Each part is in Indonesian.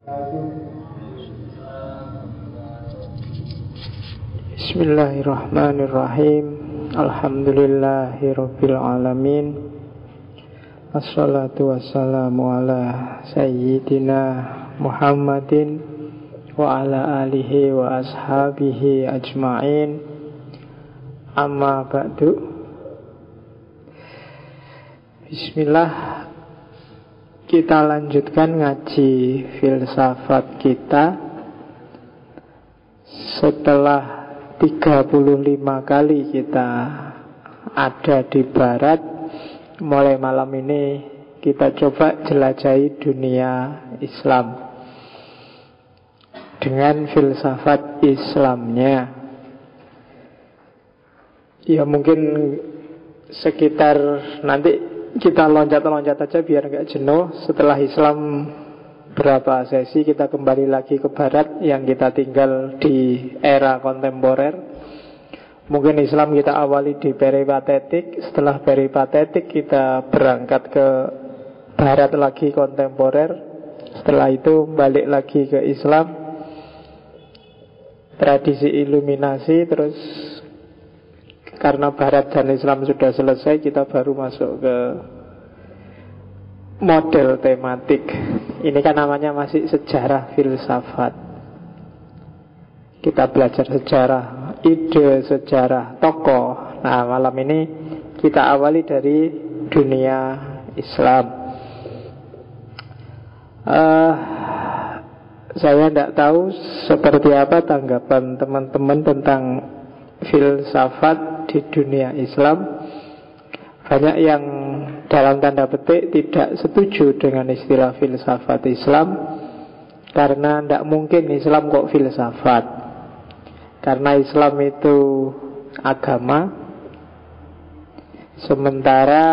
Bismillahirrahmanirrahim. Alhamdulillahirabbil alamin. Wassalatu wassalamu ala sayyidina Muhammadin wa ala alihi wa ashabihi ajma'in. Amma ba'du. Bismillah. Kita lanjutkan ngaji filsafat kita setelah 35 kali kita ada di barat. Mulai malam ini kita coba jelajahi dunia Islam dengan filsafat Islamnya. Ya mungkin sekitar nanti kita loncat-loncat aja biar nggak jenuh. Setelah Islam berapa sesi kita kembali lagi ke barat yang kita tinggal di era kontemporer. Mungkin Islam kita awali di peripatetik. Setelah peripatetik kita berangkat ke barat lagi kontemporer. Setelah itu balik lagi ke Islam, tradisi iluminasi. Terus karena barat dan Islam sudah selesai, kita baru masuk ke model tematik. Ini kan namanya masih sejarah filsafat. Kita belajar sejarah ide, sejarah tokoh. Nah, malam ini kita awali dari dunia Islam. Saya tidak tahu seperti apa tanggapan teman-teman tentang filsafat di dunia Islam. Banyak yang dalam tanda petik tidak setuju dengan istilah filsafat Islam, karena tidak mungkin Islam kok filsafat. Karena Islam itu agama, sementara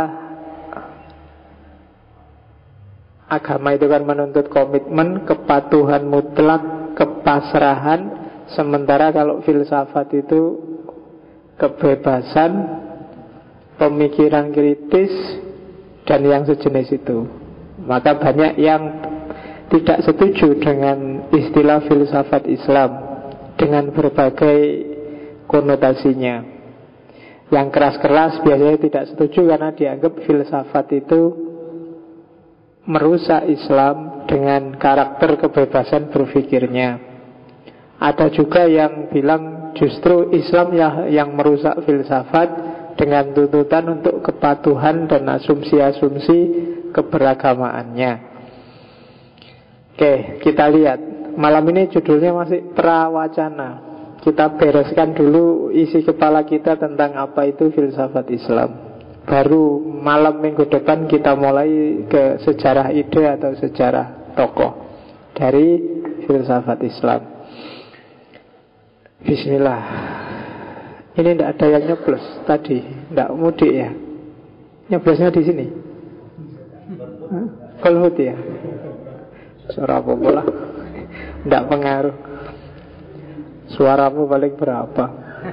agama itu kan menuntut komitmen, kepatuhan mutlak, kepasrahan. Sementara kalau filsafat itu kebebasan, pemikiran kritis, dan yang sejenis itu. Maka banyak yang tidak setuju dengan istilah filsafat Islam dengan berbagai konotasinya. Yang keras-keras biasanya tidak setuju karena dianggap filsafat itu merusak Islam dengan karakter kebebasan berpikirnya. Ada juga yang bilang justru Islam yang merusak filsafat dengan tuntutan untuk kepatuhan dan asumsi-asumsi keberagamaannya. Oke, kita lihat. Malam ini judulnya masih prawacana. Kita bereskan dulu isi kepala kita tentang apa itu filsafat Islam. Baru malam minggu depan kita mulai ke sejarah ide atau sejarah tokoh dari filsafat Islam. Bismillah. Ini tidak ada yang nyoblos tadi, tidak mudik ya. Nyoblosnya di sini. Kolhut ya. Suara apa lah? Tidak pengaruh. Suaramu paling berapa?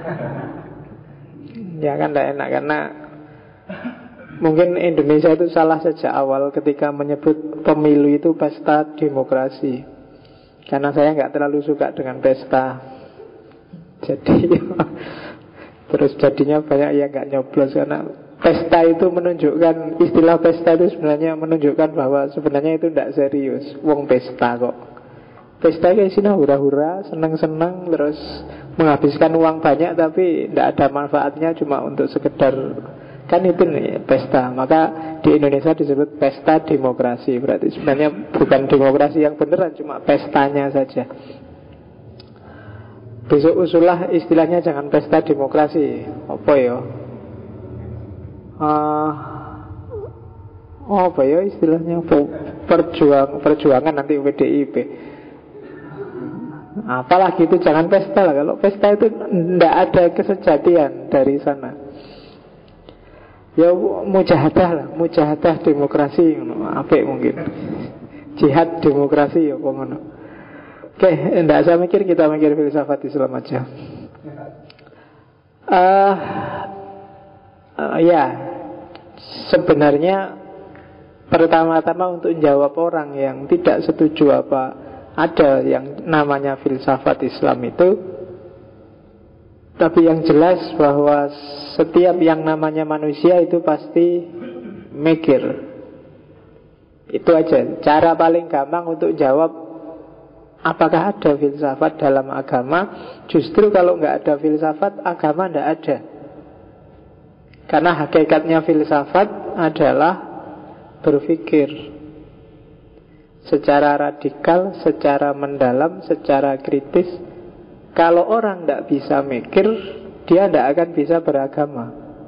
Ya kan tidak enak karena mungkin Indonesia itu salah sejak awal ketika menyebut pemilu itu pesta demokrasi. Karena saya nggak terlalu suka dengan pesta. Jadi terus jadinya banyak yang nggak nyoblos karena pesta itu menunjukkan, istilah pesta itu sebenarnya menunjukkan bahwa sebenarnya itu tidak serius. Wong pesta kok. Pesta kayak sini hura-hura, senang-senang, terus menghabiskan uang banyak tapi tidak ada manfaatnya, cuma untuk sekedar, kan itu nih pesta. Maka di Indonesia disebut pesta demokrasi. Berarti sebenarnya bukan demokrasi yang beneran, cuma pestanya saja. Besok usulah istilahnya jangan pesta demokrasi. Apa ya? Apa ya istilahnya? Perjuangan nanti PDIP. Apalagi itu jangan pesta lah. Kalau pesta itu tidak ada kesejatian dari sana. Ya mujahadah lah, mujahadah demokrasi. Apa mungkin? Jihad demokrasi ya ngono. Oke, tidak saya mikir, kita mikir filsafat Islam aja. Ya, sebenarnya pertama-tama untuk jawab orang yang tidak setuju ada yang namanya filsafat Islam itu. Tapi yang jelas bahwa setiap yang namanya manusia itu pasti mikir. Itu aja cara paling gampang untuk jawab apakah ada filsafat dalam agama. Justru kalau nggak ada filsafat, agama nggak ada. Karena hakikatnya filsafat adalah berpikir secara radikal, secara mendalam, secara kritis. Kalau orang tidak bisa mikir, dia tidak akan bisa beragama.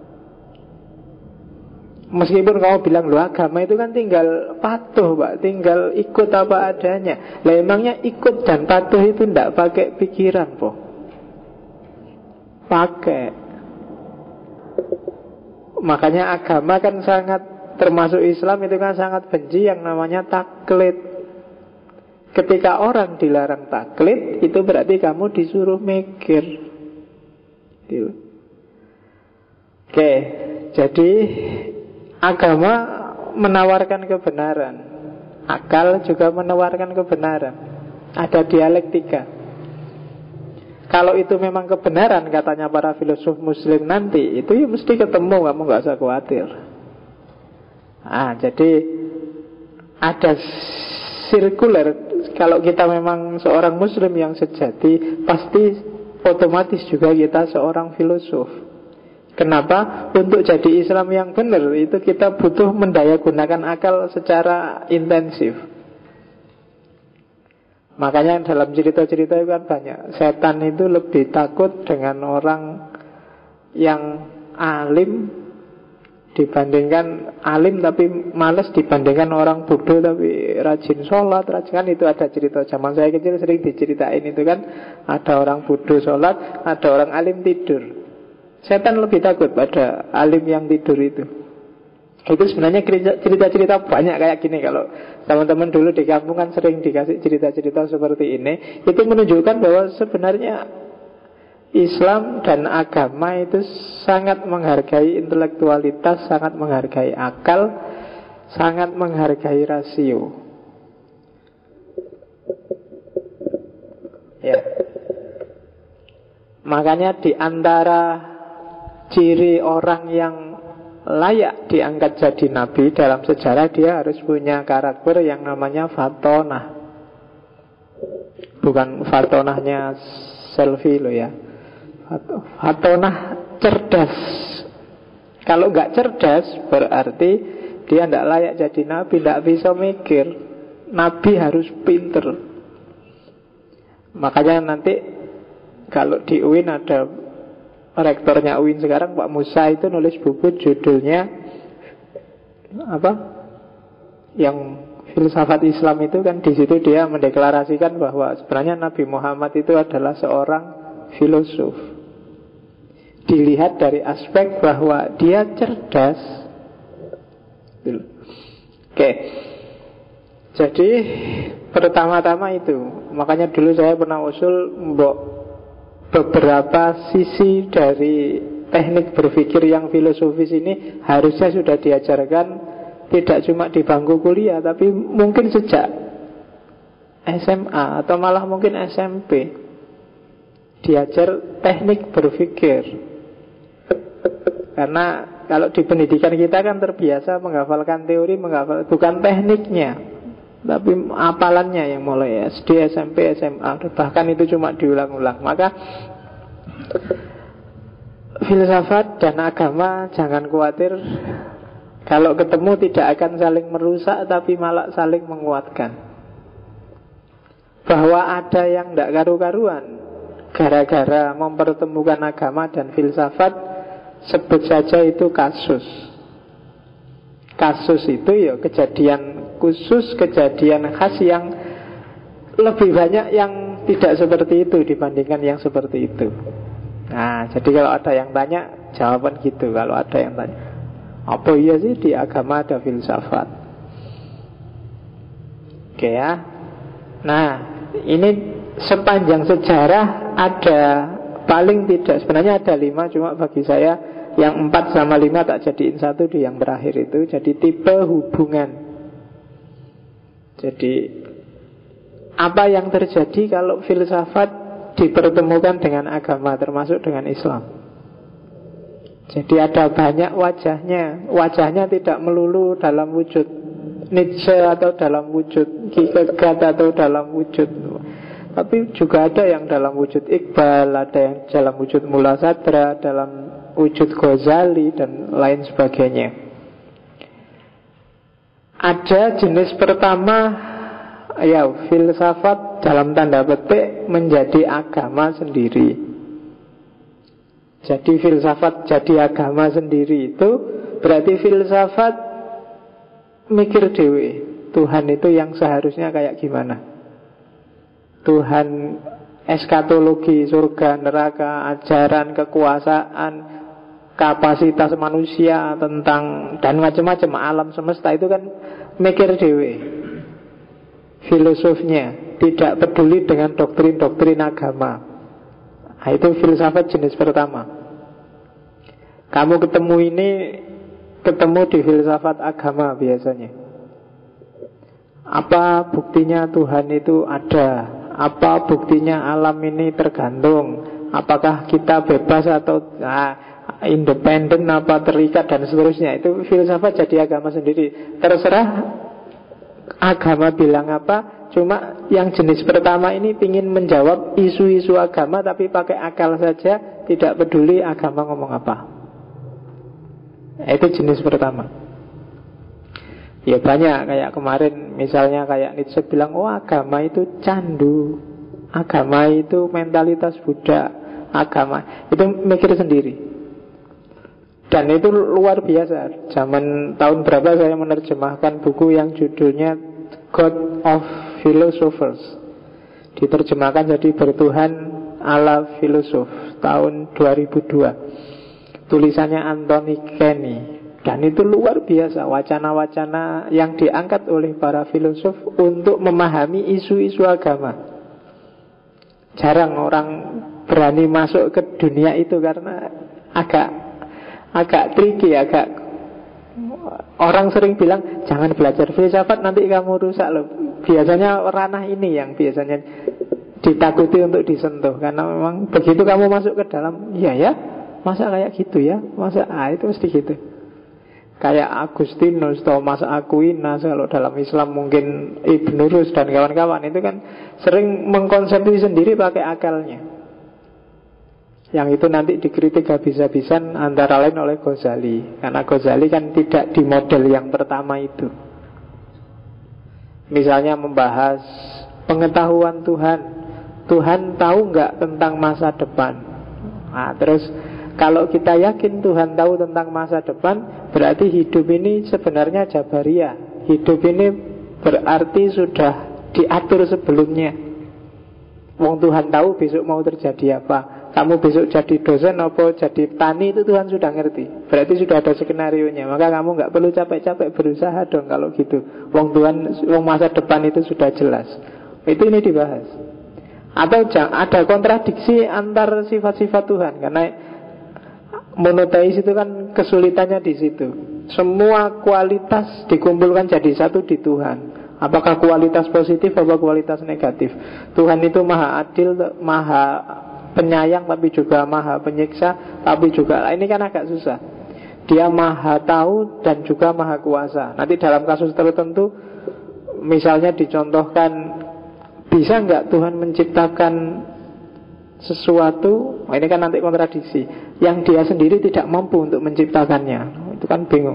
Meskipun kamu bilang, loh agama itu kan tinggal patuh Pak, tinggal ikut apa adanya. Lah emangnya ikut dan patuh itu tidak pakai pikiran po? Pakai. Makanya agama kan sangat, termasuk Islam itu kan sangat benci yang namanya taklid. Ketika orang dilarang taklid, itu berarti kamu disuruh mikir. Oke, jadi agama menawarkan kebenaran, akal juga menawarkan kebenaran. Ada dialektika. Kalau itu memang kebenaran katanya para filosof muslim nanti, itu ya mesti ketemu, kamu gak usah khawatir. Jadi ada sirkuler. Kalau kita memang seorang muslim yang sejati, pasti otomatis juga kita seorang filosof. Kenapa? Untuk jadi Islam yang benar itu kita butuh mendayagunakan akal secara intensif. Makanya dalam cerita-cerita itu kan banyak. Setan itu lebih takut dengan orang yang alim dibandingkan alim tapi malas, dibandingkan orang bodoh tapi rajin sholat, rajin. Kan itu ada cerita zaman saya kecil sering diceritain itu kan. Ada orang bodoh sholat, ada orang alim tidur. Setan lebih takut pada alim yang tidur itu. Itu sebenarnya cerita-cerita banyak kayak gini. Kalau teman-teman dulu di kampung kan sering dikasih cerita-cerita seperti ini. Itu menunjukkan bahwa sebenarnya Islam dan agama itu sangat menghargai intelektualitas, sangat menghargai akal, sangat menghargai rasio. Ya. Makanya di antara ciri orang yang layak diangkat jadi nabi dalam sejarah, dia harus punya karakter yang namanya fatonah. Bukan fatonahnya selfie loh ya. Fatonah cerdas. Kalau nggak cerdas berarti dia tidak layak jadi nabi, tidak bisa mikir. Nabi harus pinter. Makanya nanti kalau di UIN ada rektornya UIN sekarang, Pak Musa, itu nulis buku judulnya apa? Yang filsafat Islam itu kan, di situ dia mendeklarasikan bahwa sebenarnya Nabi Muhammad itu adalah seorang filosof. Dilihat dari aspek bahwa dia cerdas. Oke. Jadi pertama-tama itu, makanya dulu saya pernah usul beberapa sisi dari teknik berpikir yang filosofis ini harusnya sudah diajarkan tidak cuma di bangku kuliah, tapi mungkin sejak SMA atau malah mungkin SMP. Diajar teknik berpikir. Karena kalau di pendidikan kita kan terbiasa menghafalkan teori, bukan tekniknya, tapi apalannya yang mulai SD, SMP, SMA. Bahkan itu cuma diulang-ulang. Maka filsafat dan agama jangan khawatir, kalau ketemu tidak akan saling merusak, tapi malah saling menguatkan. Bahwa ada yang tidak karu-karuan gara-gara mempertemukan agama dan filsafat, sebut saja itu kasus. Kasus itu ya kejadian khusus, kejadian khas yang lebih banyak yang tidak seperti itu dibandingkan yang seperti itu. Nah, jadi kalau ada yang tanya, jawaban gitu. Kalau ada yang tanya, apa iya sih di agama ada filsafat? Oke ya. Nah, ini sepanjang sejarah ada paling tidak, sebenarnya ada 5, cuma bagi saya yang 4 sama 5 tak jadiin satu di yang terakhir itu. Jadi tipe hubungan. Jadi apa yang terjadi kalau filsafat dipertemukan dengan agama, termasuk dengan Islam? Jadi ada banyak wajahnya. Wajahnya tidak melulu dalam wujud Nietzsche atau dalam wujud Kierkegaard atau dalam wujud, tapi juga ada yang dalam wujud Iqbal, ada yang dalam wujud Mullah Sadra, dalam wujud Ghazali dan lain sebagainya. Ada jenis pertama, ya filsafat dalam tanda petik menjadi agama sendiri. Jadi filsafat jadi agama sendiri itu berarti filsafat mikir dewe, Tuhan itu yang seharusnya kayak gimana, Tuhan eskatologi, surga, neraka, ajaran, kekuasaan, kapasitas manusia tentang dan macam-macam alam semesta itu kan mikir dewe. Filosofnya tidak peduli dengan doktrin-doktrin agama. Nah, itu filsafat jenis pertama. Kamu ketemu di filsafat agama biasanya. Apa buktinya Tuhan itu ada? Apa buktinya alam ini tergantung? Apakah kita bebas atau independen, apa terikat dan seterusnya? Itu filsafat jadi agama sendiri. Terserah agama bilang apa. Cuma yang jenis pertama ini ingin menjawab isu-isu agama tapi pakai akal saja, tidak peduli agama ngomong apa. Itu jenis pertama. Ya banyak, kayak kemarin misalnya kayak Nietzsche bilang, oh agama itu candu, agama itu mentalitas Buddha, agama itu mikir sendiri. Dan itu luar biasa. Zaman tahun berapa saya menerjemahkan buku yang judulnya God of Philosophers, diterjemahkan jadi Bertuhan ala Filosof, tahun 2002. Tulisannya Anthony Kenny. Dan itu luar biasa, wacana-wacana yang diangkat oleh para filosof untuk memahami isu-isu agama. Jarang orang berani masuk ke dunia itu karena agak tricky, orang sering bilang jangan belajar filsafat nanti kamu rusak loh. Biasanya ranah ini yang biasanya ditakuti untuk disentuh, karena memang begitu kamu masuk ke dalam, ya masa kayak gitu ya, masa itu mesti gitu. Kayak Agustinus, Thomas Aquinas, kalau dalam Islam mungkin Ibnu Rus dan kawan-kawan itu kan sering mengkonsepsi sendiri pakai akalnya. Yang itu nanti dikritik habis-habisan antara lain oleh Ghazali, karena Ghazali kan tidak di model yang pertama itu. Misalnya membahas pengetahuan Tuhan, Tuhan tahu nggak tentang masa depan. Nah, terus kalau kita yakin Tuhan tahu tentang masa depan, berarti hidup ini sebenarnya Jabariyah. Hidup ini berarti sudah diatur sebelumnya. Wong Tuhan tahu besok mau terjadi apa. Kamu besok jadi dosen apa jadi tani, itu Tuhan sudah ngerti. Berarti sudah ada skenarionya. Maka kamu nggak perlu capek-capek berusaha dong kalau gitu. Wong masa depan itu sudah jelas. Itu ini dibahas. Atau ada kontradiksi antar sifat-sifat Tuhan, karena monoteis itu kan kesulitannya di situ. Semua kualitas dikumpulkan jadi satu di Tuhan. Apakah kualitas positif atau kualitas negatif? Tuhan itu maha adil, maha penyayang, tapi juga maha penyiksa, tapi juga ini kan agak susah. Dia maha tahu dan juga maha kuasa. Nanti dalam kasus tertentu, misalnya dicontohkan, bisa nggak Tuhan menciptakan sesuatu, ini kan nanti kontradiksi, yang dia sendiri tidak mampu untuk menciptakannya. Itu kan bingung.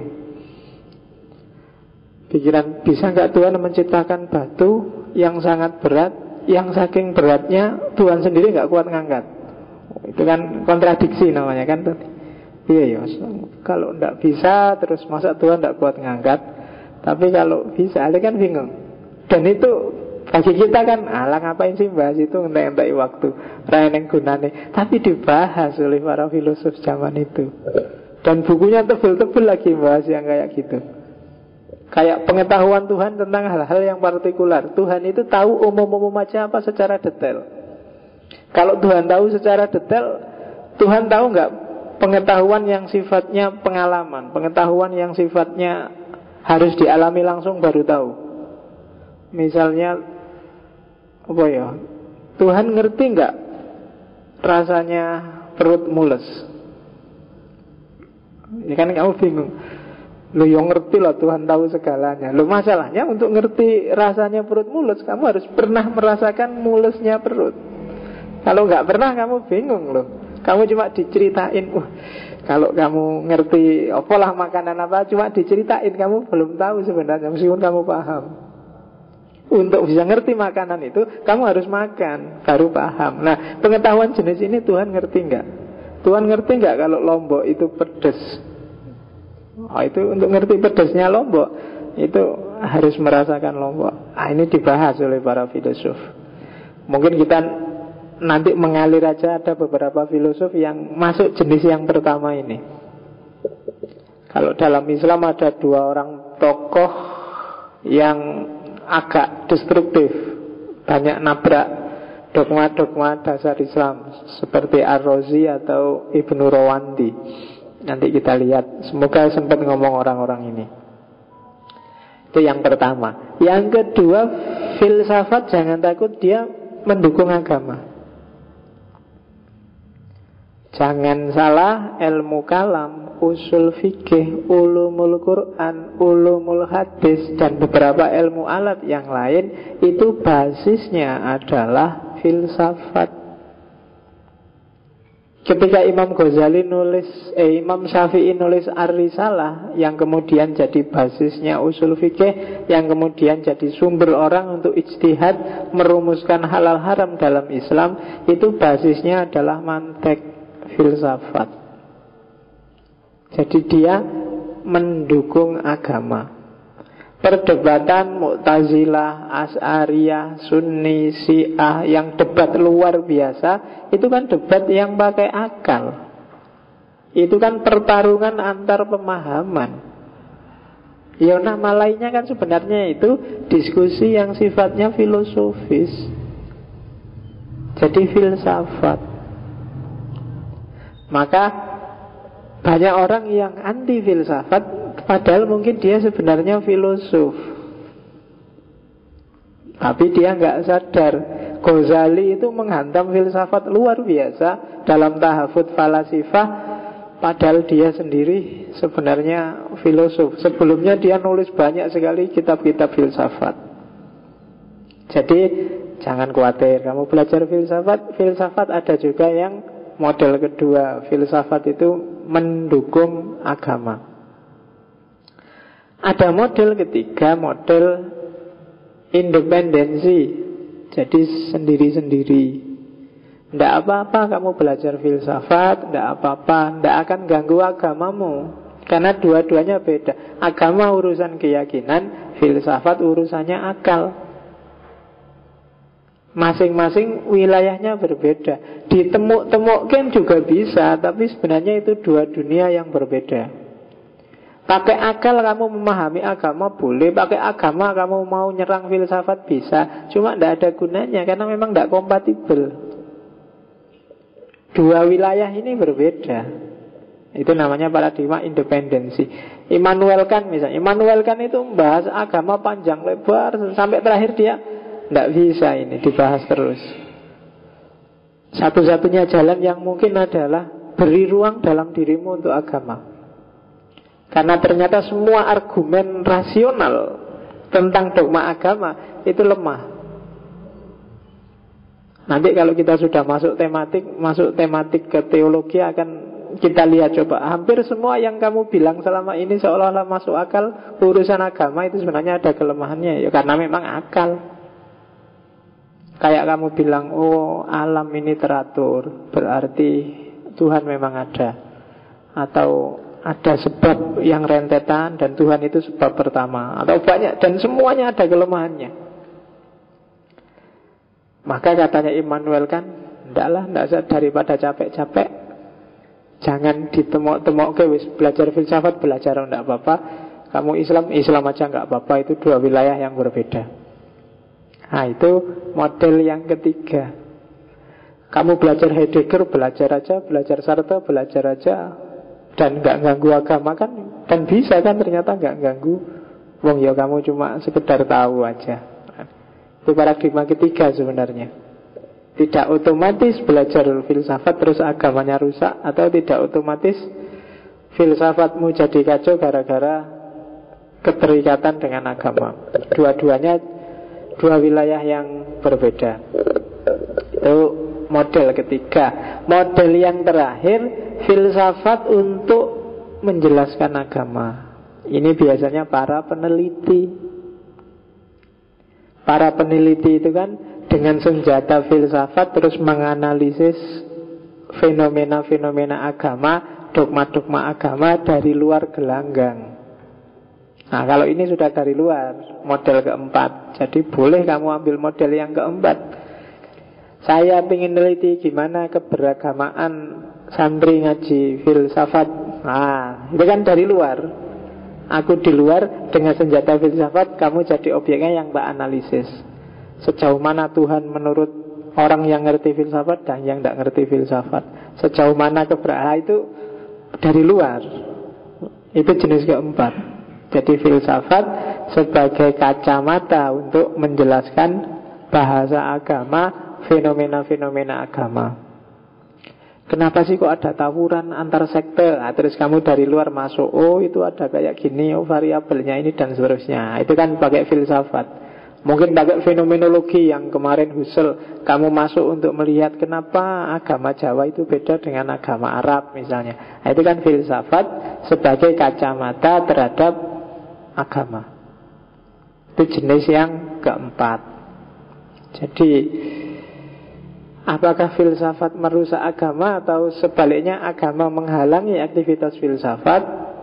Pikiran, bisa nggak Tuhan menciptakan batu yang sangat berat, yang saking beratnya Tuhan sendiri nggak kuat ngangkat? Itu kan kontradiksi namanya kan. Iya, kalau nggak bisa, terus masa Tuhan nggak kuat ngangkat? Tapi kalau bisa, itu kan bingung. Dan itu bagi kita kan, alah ngapain sih bahas itu, ngentai waktu, rayaneng gunane. Tapi dibahas oleh para filosof zaman itu. Dan bukunya tebel-tebel lagi bahas yang kayak gitu. Kayak pengetahuan Tuhan tentang hal-hal yang partikular. Tuhan itu tahu umum-umum aja apa secara detail. Kalau Tuhan tahu secara detail, Tuhan tahu nggak pengetahuan yang sifatnya pengalaman, pengetahuan yang sifatnya harus dialami langsung baru tahu. Misalnya apa ya, Tuhan ngerti nggak rasanya perut mules? Ya kan kamu bingung. Lu yang ngerti lah, Tuhan tahu segalanya. Lu masalahnya untuk ngerti rasanya perut mules, kamu harus pernah merasakan mulesnya perut. Kalau nggak pernah kamu bingung loh. Kamu cuma diceritain, kalau kamu ngerti apalah makanan apa, cuma diceritain, kamu belum tahu sebenarnya meskipun kamu paham. Untuk bisa ngerti makanan itu, kamu harus makan baru paham. Nah, pengetahuan jenis ini Tuhan ngerti nggak? Tuhan ngerti nggak kalau lombok itu pedes? Oh, itu untuk ngerti pedesnya lombok itu harus merasakan lombok. Ini dibahas oleh para filosof. Mungkin kita nanti mengalir aja, ada beberapa filosof yang masuk jenis yang pertama ini. Kalau dalam Islam ada dua orang tokoh yang agak destruktif, banyak nabrak dogma-dogma dasar Islam, seperti Ar-Razi atau Ibnu Rawanti. Nanti kita lihat. Semoga sempat ngomong orang-orang ini. Itu yang pertama. Yang kedua, filsafat jangan takut dia mendukung agama. Jangan salah, ilmu kalam, usul fikih, ulumul Quran, ulumul hadis, dan beberapa ilmu alat yang lain, itu basisnya adalah filsafat. Ketika Imam Ghazali nulis, Imam Syafi'i nulis Ar-Risalah, yang kemudian jadi basisnya usul fikih, yang kemudian jadi sumber orang untuk ijtihad merumuskan halal haram dalam Islam, itu basisnya adalah mantek, filsafat. Jadi dia mendukung agama. Perdebatan Mu'tazilah, Asy'ariyah, Sunni, Syiah yang debat luar biasa, itu kan debat yang pakai akal. Itu kan pertarungan antar pemahaman. Ya nama lainnya kan sebenarnya itu diskusi yang sifatnya filosofis. Jadi filsafat. Maka banyak orang yang anti filsafat, padahal mungkin dia sebenarnya filosof, tapi dia nggak sadar. Ghazali itu menghantam filsafat luar biasa dalam tahafut falasifah, padahal dia sendiri sebenarnya filosof. Sebelumnya dia nulis banyak sekali kitab-kitab filsafat. Jadi jangan khawatir, kamu belajar filsafat. Filsafat ada juga yang model kedua, filsafat itu mendukung agama. Ada model ketiga, model independensi. Jadi sendiri-sendiri. Tidak apa-apa kamu belajar filsafat, tidak apa-apa, tidak akan ganggu agamamu. Karena dua-duanya beda. Agama urusan keyakinan, filsafat urusannya akal. Masing-masing wilayahnya berbeda. Ditemuk-temukan juga bisa, tapi sebenarnya itu dua dunia yang berbeda. Pakai akal kamu memahami agama boleh, pakai agama kamu mau nyerang filsafat bisa. Cuma tidak ada gunanya karena memang tidak kompatibel. Dua wilayah ini berbeda. Itu namanya paradigma independensi. Immanuel Kant misalnya, Immanuel Kant itu membahas agama panjang lebar sampai terakhir dia tidak bisa ini dibahas terus. Satu-satunya jalan yang mungkin adalah beri ruang dalam dirimu untuk agama. Karena ternyata semua argumen rasional tentang dogma agama itu lemah. Nanti kalau kita sudah masuk tematik ke teologi akan kita lihat coba. Hampir semua yang kamu bilang selama ini seolah-olah masuk akal, urusan agama itu sebenarnya ada kelemahannya. Ya karena memang akal. Kayak kamu bilang, oh alam ini teratur, berarti Tuhan memang ada. Atau ada sebab yang rentetan dan Tuhan itu sebab pertama. Atau banyak, dan semuanya ada kelemahannya. Maka katanya Immanuel kan, tidak usah daripada capek-capek, jangan ditemok-temok ke belajar filsafat, belajar tidak apa-apa. Kamu Islam aja nggak apa-apa. Itu dua wilayah yang berbeda. Nah itu model yang ketiga. Kamu belajar Heidegger, belajar aja. Belajar Sartre, belajar aja. Dan gak ganggu agama kan. Dan bisa kan ternyata gak ganggu. Wong ya kamu cuma sekedar tahu aja. Itu paradigma ketiga sebenarnya. Tidak otomatis belajar filsafat terus agamanya rusak, atau tidak otomatis filsafatmu jadi kacau gara-gara keterikatan dengan agama. Dua-duanya dua wilayah yang berbeda. Itu model ketiga. Model yang terakhir, filsafat untuk menjelaskan agama. Ini biasanya para peneliti. Para peneliti itu kan dengan senjata filsafat terus menganalisis fenomena-fenomena agama, dogma-dogma agama dari luar gelanggang. Nah, kalau ini sudah dari luar, model keempat. Jadi boleh kamu ambil model yang keempat. Saya ingin neliti gimana keberagamaan santri ngaji filsafat. Nah, itu kan dari luar. Aku di luar dengan senjata filsafat, kamu jadi objeknya yang tak analisis. Sejauh mana Tuhan menurut orang yang ngerti filsafat dan yang tidak ngerti filsafat. Sejauh mana itu dari luar. Itu jenis keempat. Jadi filsafat sebagai kacamata untuk menjelaskan bahasa agama, fenomena-fenomena agama. Kenapa sih kok ada tawuran antar sekte? Nah, terus kamu dari luar masuk, oh itu ada kayak gini, oh variabelnya ini dan seterusnya. Itu kan pakai filsafat. Mungkin pakai fenomenologi yang kemarin Husserl, kamu masuk untuk melihat kenapa agama Jawa itu beda dengan agama Arab misalnya. Nah, itu kan filsafat sebagai kacamata terhadap agama. Itu jenis yang keempat. Jadi apakah filsafat merusak agama atau sebaliknya agama menghalangi aktivitas filsafat?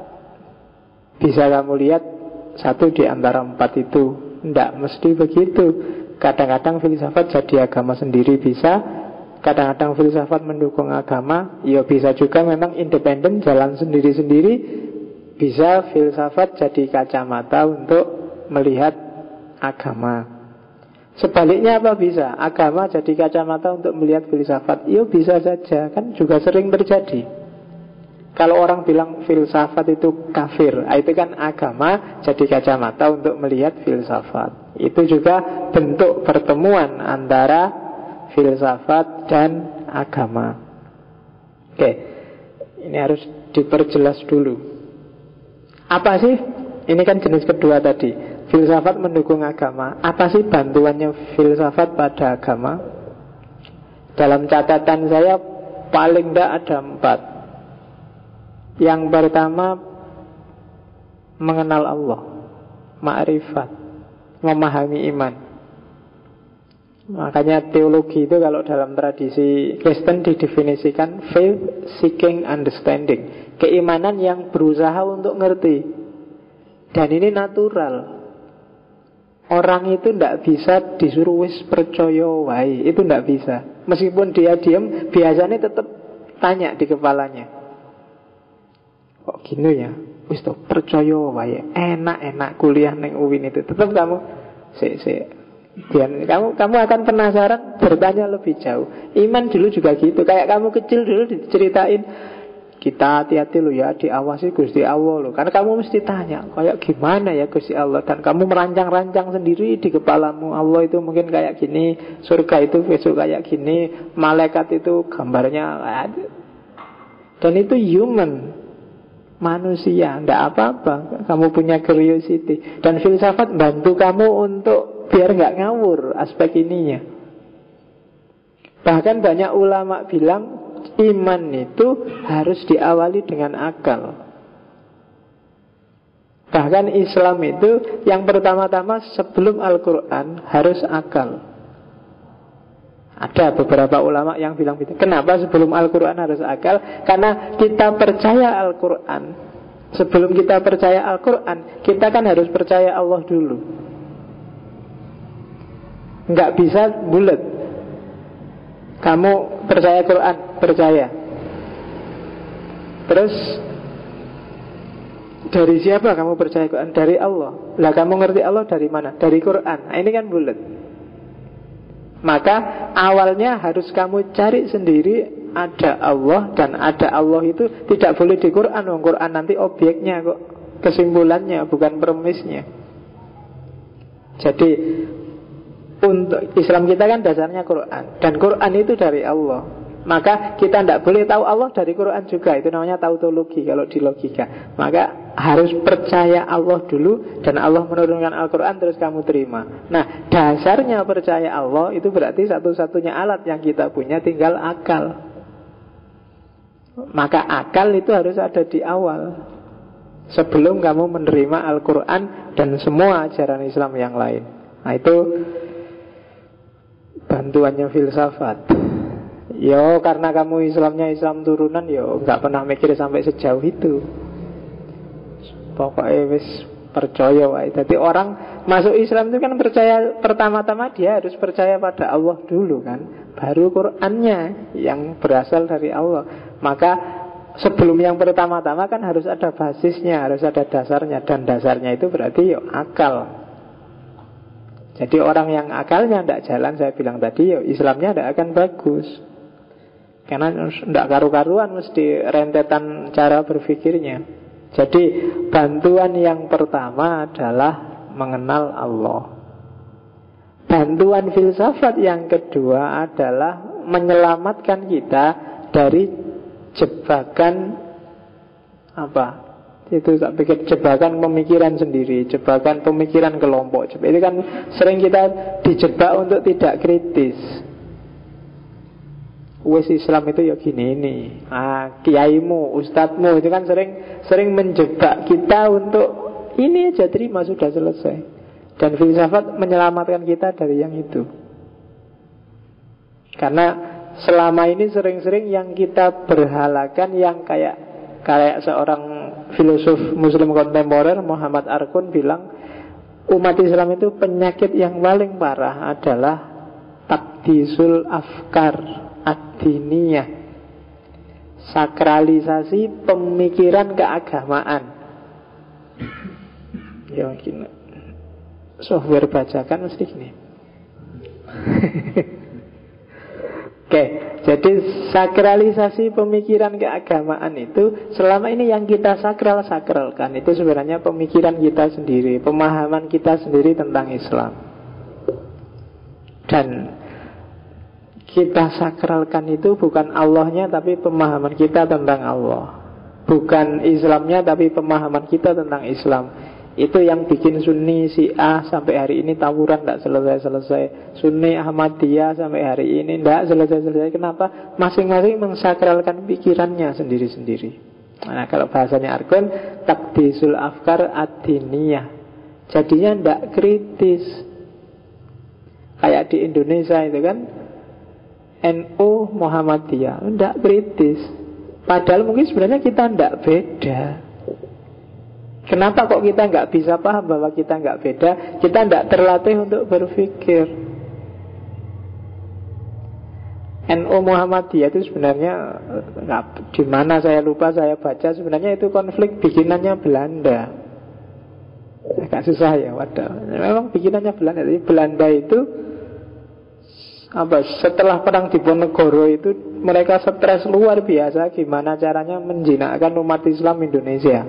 Bisa kamu lihat satu di antara empat itu. Tidak mesti begitu. Kadang-kadang filsafat jadi agama sendiri bisa. Kadang-kadang filsafat mendukung agama. Ya bisa juga memang independen, jalan sendiri-sendiri. Bisa filsafat jadi kacamata untuk melihat agama. Sebaliknya apa bisa? Agama jadi kacamata untuk melihat filsafat. Ya bisa saja, kan juga sering terjadi. Kalau orang bilang filsafat itu kafir, itu kan agama jadi kacamata untuk melihat filsafat. Itu juga bentuk pertemuan antara filsafat dan agama. Oke, ini harus diperjelas dulu. Apa sih? Ini kan jenis kedua tadi. Filsafat mendukung agama. Apa sih bantuannya filsafat pada agama? Dalam catatan saya paling tidak ada 4. Yang pertama, mengenal Allah, ma'rifat, memahami iman. Makanya teologi itu kalau dalam tradisi Kristen didefinisikan faith seeking understanding, keimanan yang berusaha untuk ngerti. Dan ini natural. Orang itu tidak bisa disuruh wis percaya wae, itu tidak bisa. Meskipun dia diam, biasanya tetap tanya di kepalanya. Kok gini ya? Wis toh percaya wae, enak-enak kuliah neng UIN itu. Tetap kamu kamu akan penasaran, bertanya lebih jauh. Iman dulu juga gitu. Kayak kamu kecil dulu diceritain, kita hati-hati lo ya, diawasi Gusti Allah lo. Karena kamu mesti tanya, kayak gimana ya Gusti Allah. Dan kamu merancang-rancang sendiri di kepalamu. Allah itu mungkin kayak gini, surga itu besok kayak gini, malaikat itu gambarnya. Dan itu human, manusia, tidak apa-apa. Kamu punya curiosity. Dan filsafat bantu kamu untuk biar nggak ngawur aspek ininya. Bahkan banyak ulama bilang iman itu harus diawali dengan akal. Bahkan Islam itu yang pertama-tama sebelum Al-Quran harus akal. Ada beberapa ulama yang bilang begitu. Kenapa sebelum Al-Quran harus akal? Karena kita percaya Al-Quran. Sebelum kita percaya Al-Quran, kita kan harus percaya Allah dulu. Nggak bisa bulat. Kamu percaya Quran, percaya. Terus dari siapa kamu percaya Quran? Dari Allah. Lah kamu ngerti Allah dari mana? Dari Quran. Nah, ini kan bulat. Maka awalnya harus kamu cari sendiri ada Allah, dan ada Allah itu tidak boleh di Quran. Quran nanti objeknya kok, kesimpulannya bukan premisnya. Jadi Untuk Islam kita kan dasarnya Quran, dan Quran itu dari Allah. Maka kita tidak boleh tahu Allah dari Quran juga. Itu namanya tautologi kalau di logika. Maka harus percaya Allah dulu, dan Allah menurunkan Al-Quran terus kamu terima. Nah, dasarnya percaya Allah itu berarti satu-satunya alat yang kita punya tinggal akal. Maka akal itu harus ada di awal, sebelum kamu menerima Al-Quran dan semua ajaran Islam yang lain. Nah, itu bantuannya filsafat. Yo, karena kamu Islamnya Islam turunan, yo nggak pernah mikir sampai sejauh itu. Pokoknya wis percaya wae. Jadi orang masuk Islam itu kan percaya, pertama-tama dia harus percaya pada Allah dulu kan, baru Qur'annya yang berasal dari Allah. Maka sebelum yang pertama-tama kan harus ada basisnya, harus ada dasarnya, dan dasarnya itu berarti yo akal. Jadi orang yang akalnya tidak jalan, saya bilang tadi, yo Islamnya tidak akan bagus. Karena tidak karu-karuan mesti rentetan cara berpikirnya. Jadi bantuan yang pertama adalah mengenal Allah. Bantuan filsafat yang kedua adalah menyelamatkan kita dari jebakan apa? Itu tak pikir jebakan pemikiran sendiri, jebakan pemikiran kelompok. Itu kan sering kita dijebak untuk tidak kritis. Wes Islam itu ya gini ini, kiaimu, ustadzmu itu kan sering menjebak kita untuk ini aja terima sudah selesai. Dan filsafat menyelamatkan kita dari yang itu. Karena selama ini sering-sering yang kita berhalakan yang kayak seorang filosof Muslim kontemporer Muhammad Arkun bilang, umat Islam itu penyakit yang paling parah adalah takdisul afkar ad-diniyah, sakralisasi pemikiran keagamaan. Ya mungkin software bacakan mesti gini. Oke, jadi sakralisasi pemikiran keagamaan itu selama ini yang kita sakralkan itu sebenarnya pemikiran kita sendiri, pemahaman kita sendiri tentang Islam. Dan kita sakralkan itu bukan Allahnya, tapi pemahaman kita tentang Allah. Bukan Islamnya, tapi pemahaman kita tentang Islam. Itu yang bikin Sunni Syiah sampai hari ini tawuran tidak selesai-selesai. Sunni Ahmadiyah sampai hari ini tidak selesai-selesai. Kenapa? Masing-masing mensakralkan pikirannya sendiri-sendiri. Nah, kalau bahasanya Arkun, takdisul afkar ad-diniyah. Jadinya tidak kritis. Kayak di Indonesia itu kan, NU Muhammadiyah tidak kritis. Padahal mungkin sebenarnya kita tidak beda. Kenapa kok kita nggak bisa paham bahwa kita nggak beda? Kita tidak terlatih untuk berpikir. NU Muhammadiyah itu sebenarnya di mana saya lupa, saya baca sebenarnya itu konflik bikinannya Belanda. Agak susah ya, waduh. Memang bikinannya Belanda. Jadi Belanda itu setelah perang Diponegoro itu mereka stres luar biasa gimana caranya menjinakkan umat Islam Indonesia.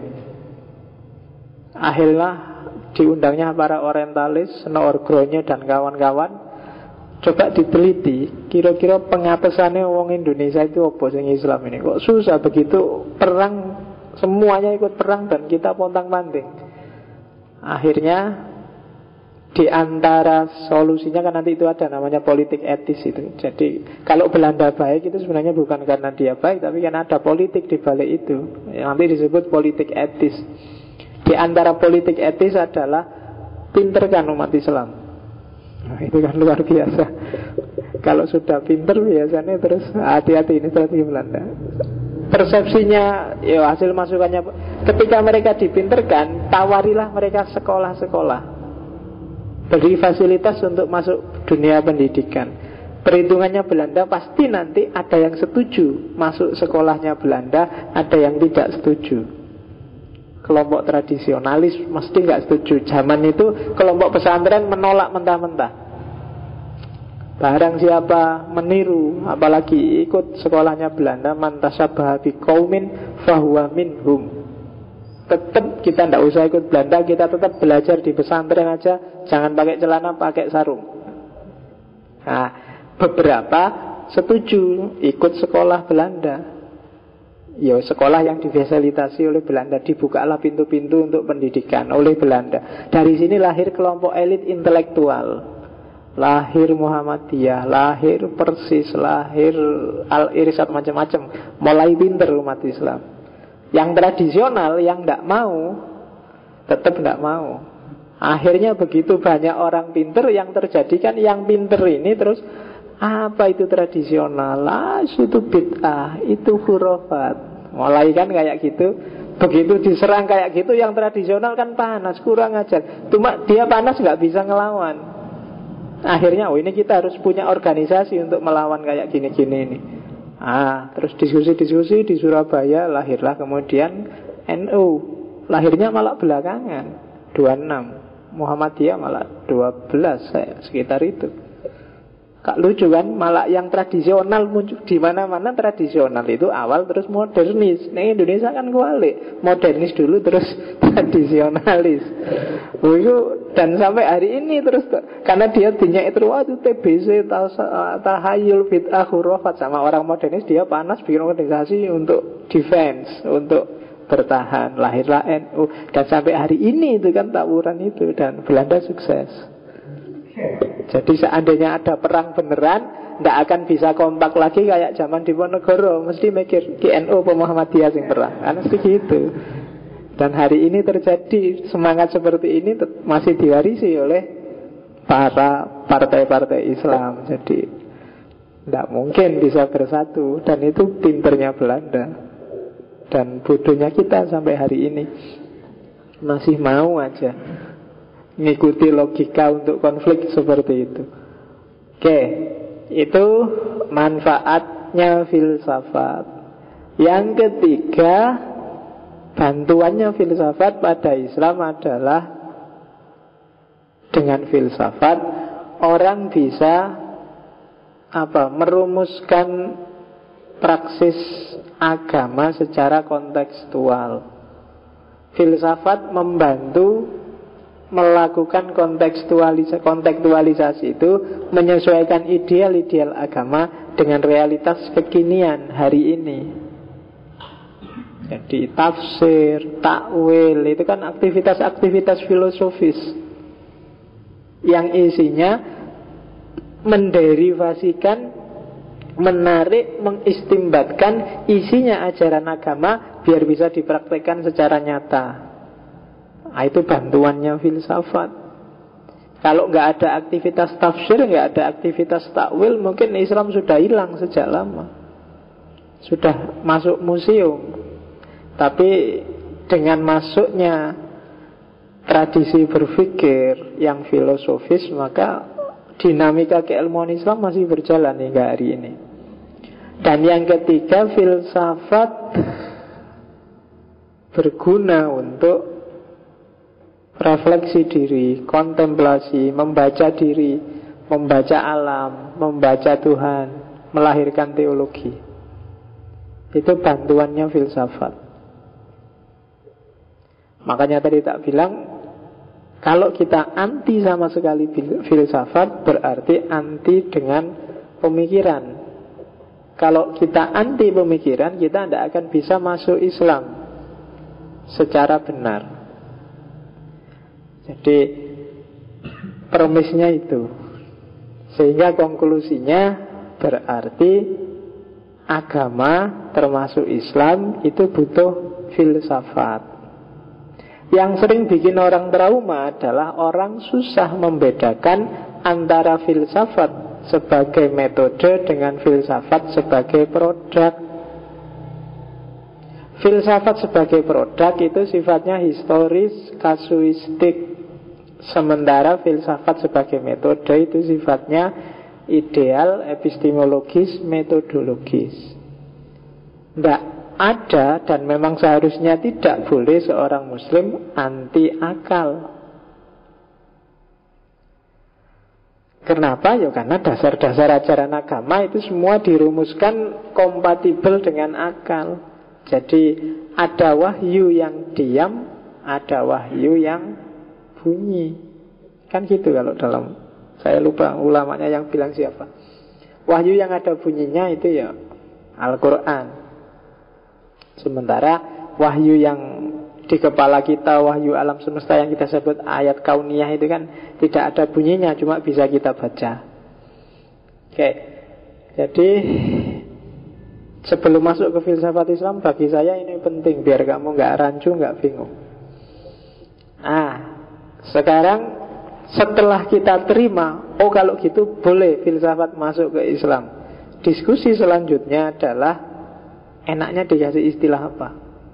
Akhirnya diundangnya para orientalis, Snorgronya dan kawan-kawan, coba diteliti kira-kira pengapesannya orang Indonesia itu apa sing Islam ini. Kok susah begitu, perang semuanya ikut perang dan kita pontang-panting. Akhirnya di antara solusinya kan nanti itu ada namanya politik etis itu. Jadi kalau Belanda baik itu sebenarnya bukan karena dia baik, tapi karena ada politik di balik itu. Nanti disebut politik etis. Di antara politik etis adalah pinterkan umat Islam. Nah, itu kan luar biasa. Kalau sudah pinter biasanya terus hati-hati, ini strategi Belanda. Persepsinya, ya hasil masukannya, ketika mereka dipinterkan, tawarilah mereka sekolah-sekolah, beri fasilitas untuk masuk dunia pendidikan. Perhitungannya Belanda pasti nanti ada yang setuju masuk sekolahnya Belanda, ada yang tidak setuju. Kelompok tradisionalis mesti nggak setuju. Zaman itu kelompok pesantren menolak mentah-mentah. Barang siapa meniru, apalagi ikut sekolahnya Belanda, man tasabbaha biqaumin fahuwa minhum. Tetap kita tidak usah ikut Belanda, kita tetap belajar di pesantren aja. Jangan pakai celana, pakai sarung. Nah, beberapa setuju ikut sekolah Belanda. Ya, sekolah yang difasilitasi oleh Belanda, dibukalah pintu-pintu untuk pendidikan oleh Belanda. Dari sini lahir kelompok elit intelektual. Lahir Muhammadiyah, lahir Persis, lahir Al-Irsyad, macam-macam. Mulai pinter umat Islam. Yang tradisional, yang tidak mau, tetap tidak mau. Akhirnya begitu banyak orang pinter, yang terjadi kan yang pinter ini terus, apa itu tradisional? Itu bid'ah, itu khurafat. Mulai kan kayak gitu. Begitu diserang kayak gitu, yang tradisional kan panas, kurang ajar. Cuma dia panas nggak bisa ngelawan. Akhirnya ini kita harus punya organisasi untuk melawan kayak gini-gini ini. Terus diskusi-diskusi di Surabaya, lahirlah kemudian NU. Lahirnya malah belakangan 26, Muhammadiyah malah 12, sekitar itu. Kak lucu kan, malah yang tradisional muncul di mana-mana. Tradisional itu awal terus modernis. Nah, Indonesia kan kualik, modernis dulu terus tradisionalis. Dan sampai hari ini terus, karena dia dinyak itu TBC, tahayul, bid'ah, khurafat. Sama orang modernis dia panas bikin organisasi untuk defense, untuk bertahan. Lahirlah NU. Dan sampai hari ini itu kan tawuran itu, dan Belanda sukses. Jadi seandainya ada perang beneran, tidak akan bisa kompak lagi kayak zaman Diponegoro. Mesti mikir di NU Muhammadiyah yang perang, kan mesti gitu. Dan hari ini terjadi semangat seperti ini masih diwarisi oleh para partai-partai Islam. Jadi tidak mungkin bisa bersatu. Dan itu pinternya Belanda dan bodohnya kita sampai hari ini. Masih mau aja ngikuti logika untuk konflik seperti itu. Oke, itu manfaatnya filsafat. Yang ketiga, bantuannya filsafat pada Islam adalah dengan filsafat orang bisa merumuskan praksis agama secara kontekstual. Filsafat membantu melakukan kontekstualisasi itu, menyesuaikan ideal-ideal agama dengan realitas kekinian hari ini. Jadi tafsir, takwil itu kan aktivitas-aktivitas filosofis yang isinya menderivasikan, menarik, mengistimbatkan isinya ajaran agama biar bisa dipraktekkan secara nyata. Itu bantuannya filsafat. Kalau nggak ada aktivitas tafsir, nggak ada aktivitas takwil, mungkin Islam sudah hilang sejak lama, sudah masuk museum. Tapi dengan masuknya tradisi berpikir yang filosofis, maka dinamika keilmuan Islam masih berjalan hingga hari ini. Dan yang ketiga, filsafat berguna untuk refleksi diri, kontemplasi, membaca diri, membaca alam, membaca Tuhan, melahirkan teologi. Itu bantuannya filsafat. Makanya tadi tak bilang, kalau kita anti sama sekali filsafat, berarti anti dengan pemikiran. Kalau kita anti pemikiran, kita tidak akan bisa masuk Islam secara benar. Jadi premisnya itu. Sehingga konklusinya berarti agama termasuk Islam itu butuh filsafat. Yang sering bikin orang trauma adalah orang susah membedakan antara filsafat sebagai metode dengan filsafat sebagai produk. Filsafat sebagai produk itu sifatnya historis, kasuistik. Sementara filsafat sebagai metode itu sifatnya ideal, epistemologis, metodologis. Tidak ada dan memang seharusnya tidak boleh seorang muslim anti akal. Kenapa? Ya karena dasar-dasar ajaran agama itu semua dirumuskan kompatibel dengan akal. Jadi ada wahyu yang diam, ada wahyu yang bunyi. Kan gitu kalau dalam Saya lupa ulamanya yang bilang siapa. Wahyu yang ada bunyinya itu ya Al-Quran. Sementara wahyu yang di kepala kita, wahyu alam semesta yang kita sebut ayat kauniyah itu kan tidak ada bunyinya, cuma bisa kita baca. Oke. Jadi sebelum masuk ke filsafat Islam, bagi saya ini penting biar kamu nggak rancu, nggak bingung. Sekarang setelah kita terima, oh kalau gitu boleh filsafat masuk ke Islam. Diskusi selanjutnya adalah enaknya dikasih istilah apa?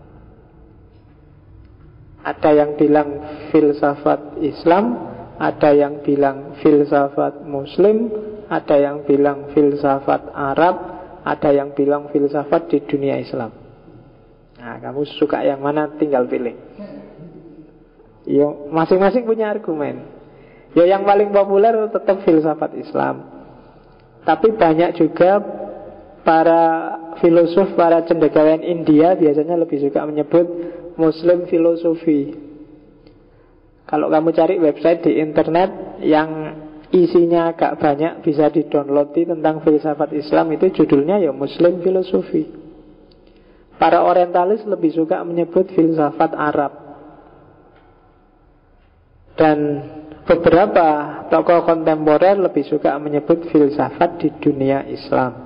Ada yang bilang filsafat Islam, ada yang bilang filsafat Muslim, ada yang bilang filsafat Arab, ada yang bilang filsafat di dunia Islam. Nah, kamu suka yang mana tinggal pilih. Yo, masing-masing punya argumen. Yo, yang paling populer tetap filsafat Islam. Tapi banyak juga para filosof, para cendekiawan India biasanya lebih suka menyebut Muslim filosofi. Kalau kamu cari website di internet yang isinya agak banyak, bisa di-download tentang filsafat Islam, itu judulnya ya Muslim filosofi. Para orientalis lebih suka menyebut filsafat Arab. Dan beberapa tokoh kontemporer lebih suka menyebut filsafat di dunia Islam.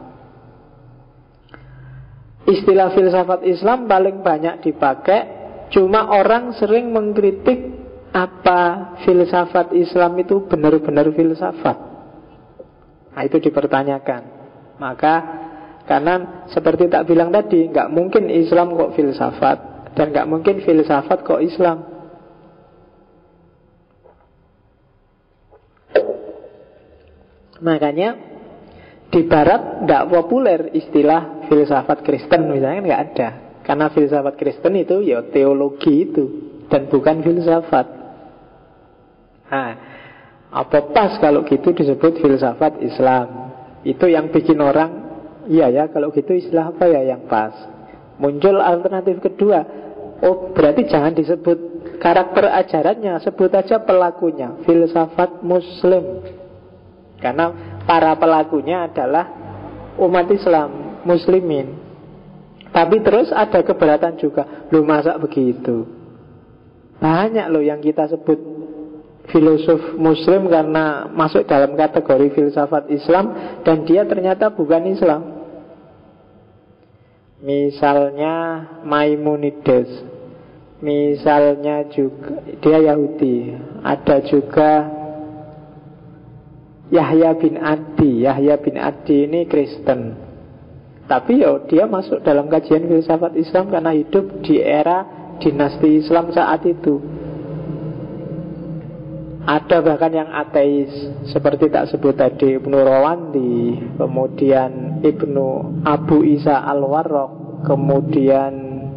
Istilah filsafat Islam paling banyak dipakai, cuma orang sering mengkritik apa filsafat Islam itu benar-benar filsafat. Nah, itu dipertanyakan. Maka karena seperti tak bilang tadi, nggak mungkin Islam kok filsafat, dan nggak mungkin filsafat kok Islam. Makanya di Barat nggak populer istilah filsafat Kristen misalnya, nggak ada. Karena filsafat Kristen itu ya teologi itu, dan bukan filsafat. Nah, apa pas kalau gitu disebut filsafat Islam? Itu yang bikin orang, iya ya kalau gitu istilah apa ya yang pas? Muncul alternatif kedua, oh berarti jangan disebut karakter ajarannya, sebut aja pelakunya, filsafat Muslim. Karena para pelakunya adalah umat Islam, muslimin. Tapi terus ada keberatan juga, loh masa begitu? Banyak loh yang kita sebut filosof Muslim karena masuk dalam kategori filsafat Islam, dan dia ternyata bukan Islam. Misalnya Maimonides, misalnya juga dia Yahudi. Ada juga Yahya bin Adi. Yahya bin Adi ini Kristen, tapi dia masuk dalam kajian filsafat Islam karena hidup di era dinasti Islam saat itu. Ada bahkan yang ateis, seperti tak sebut tadi Ibnu Rawandi, kemudian Ibnu Abu Isa Al-Warraq, kemudian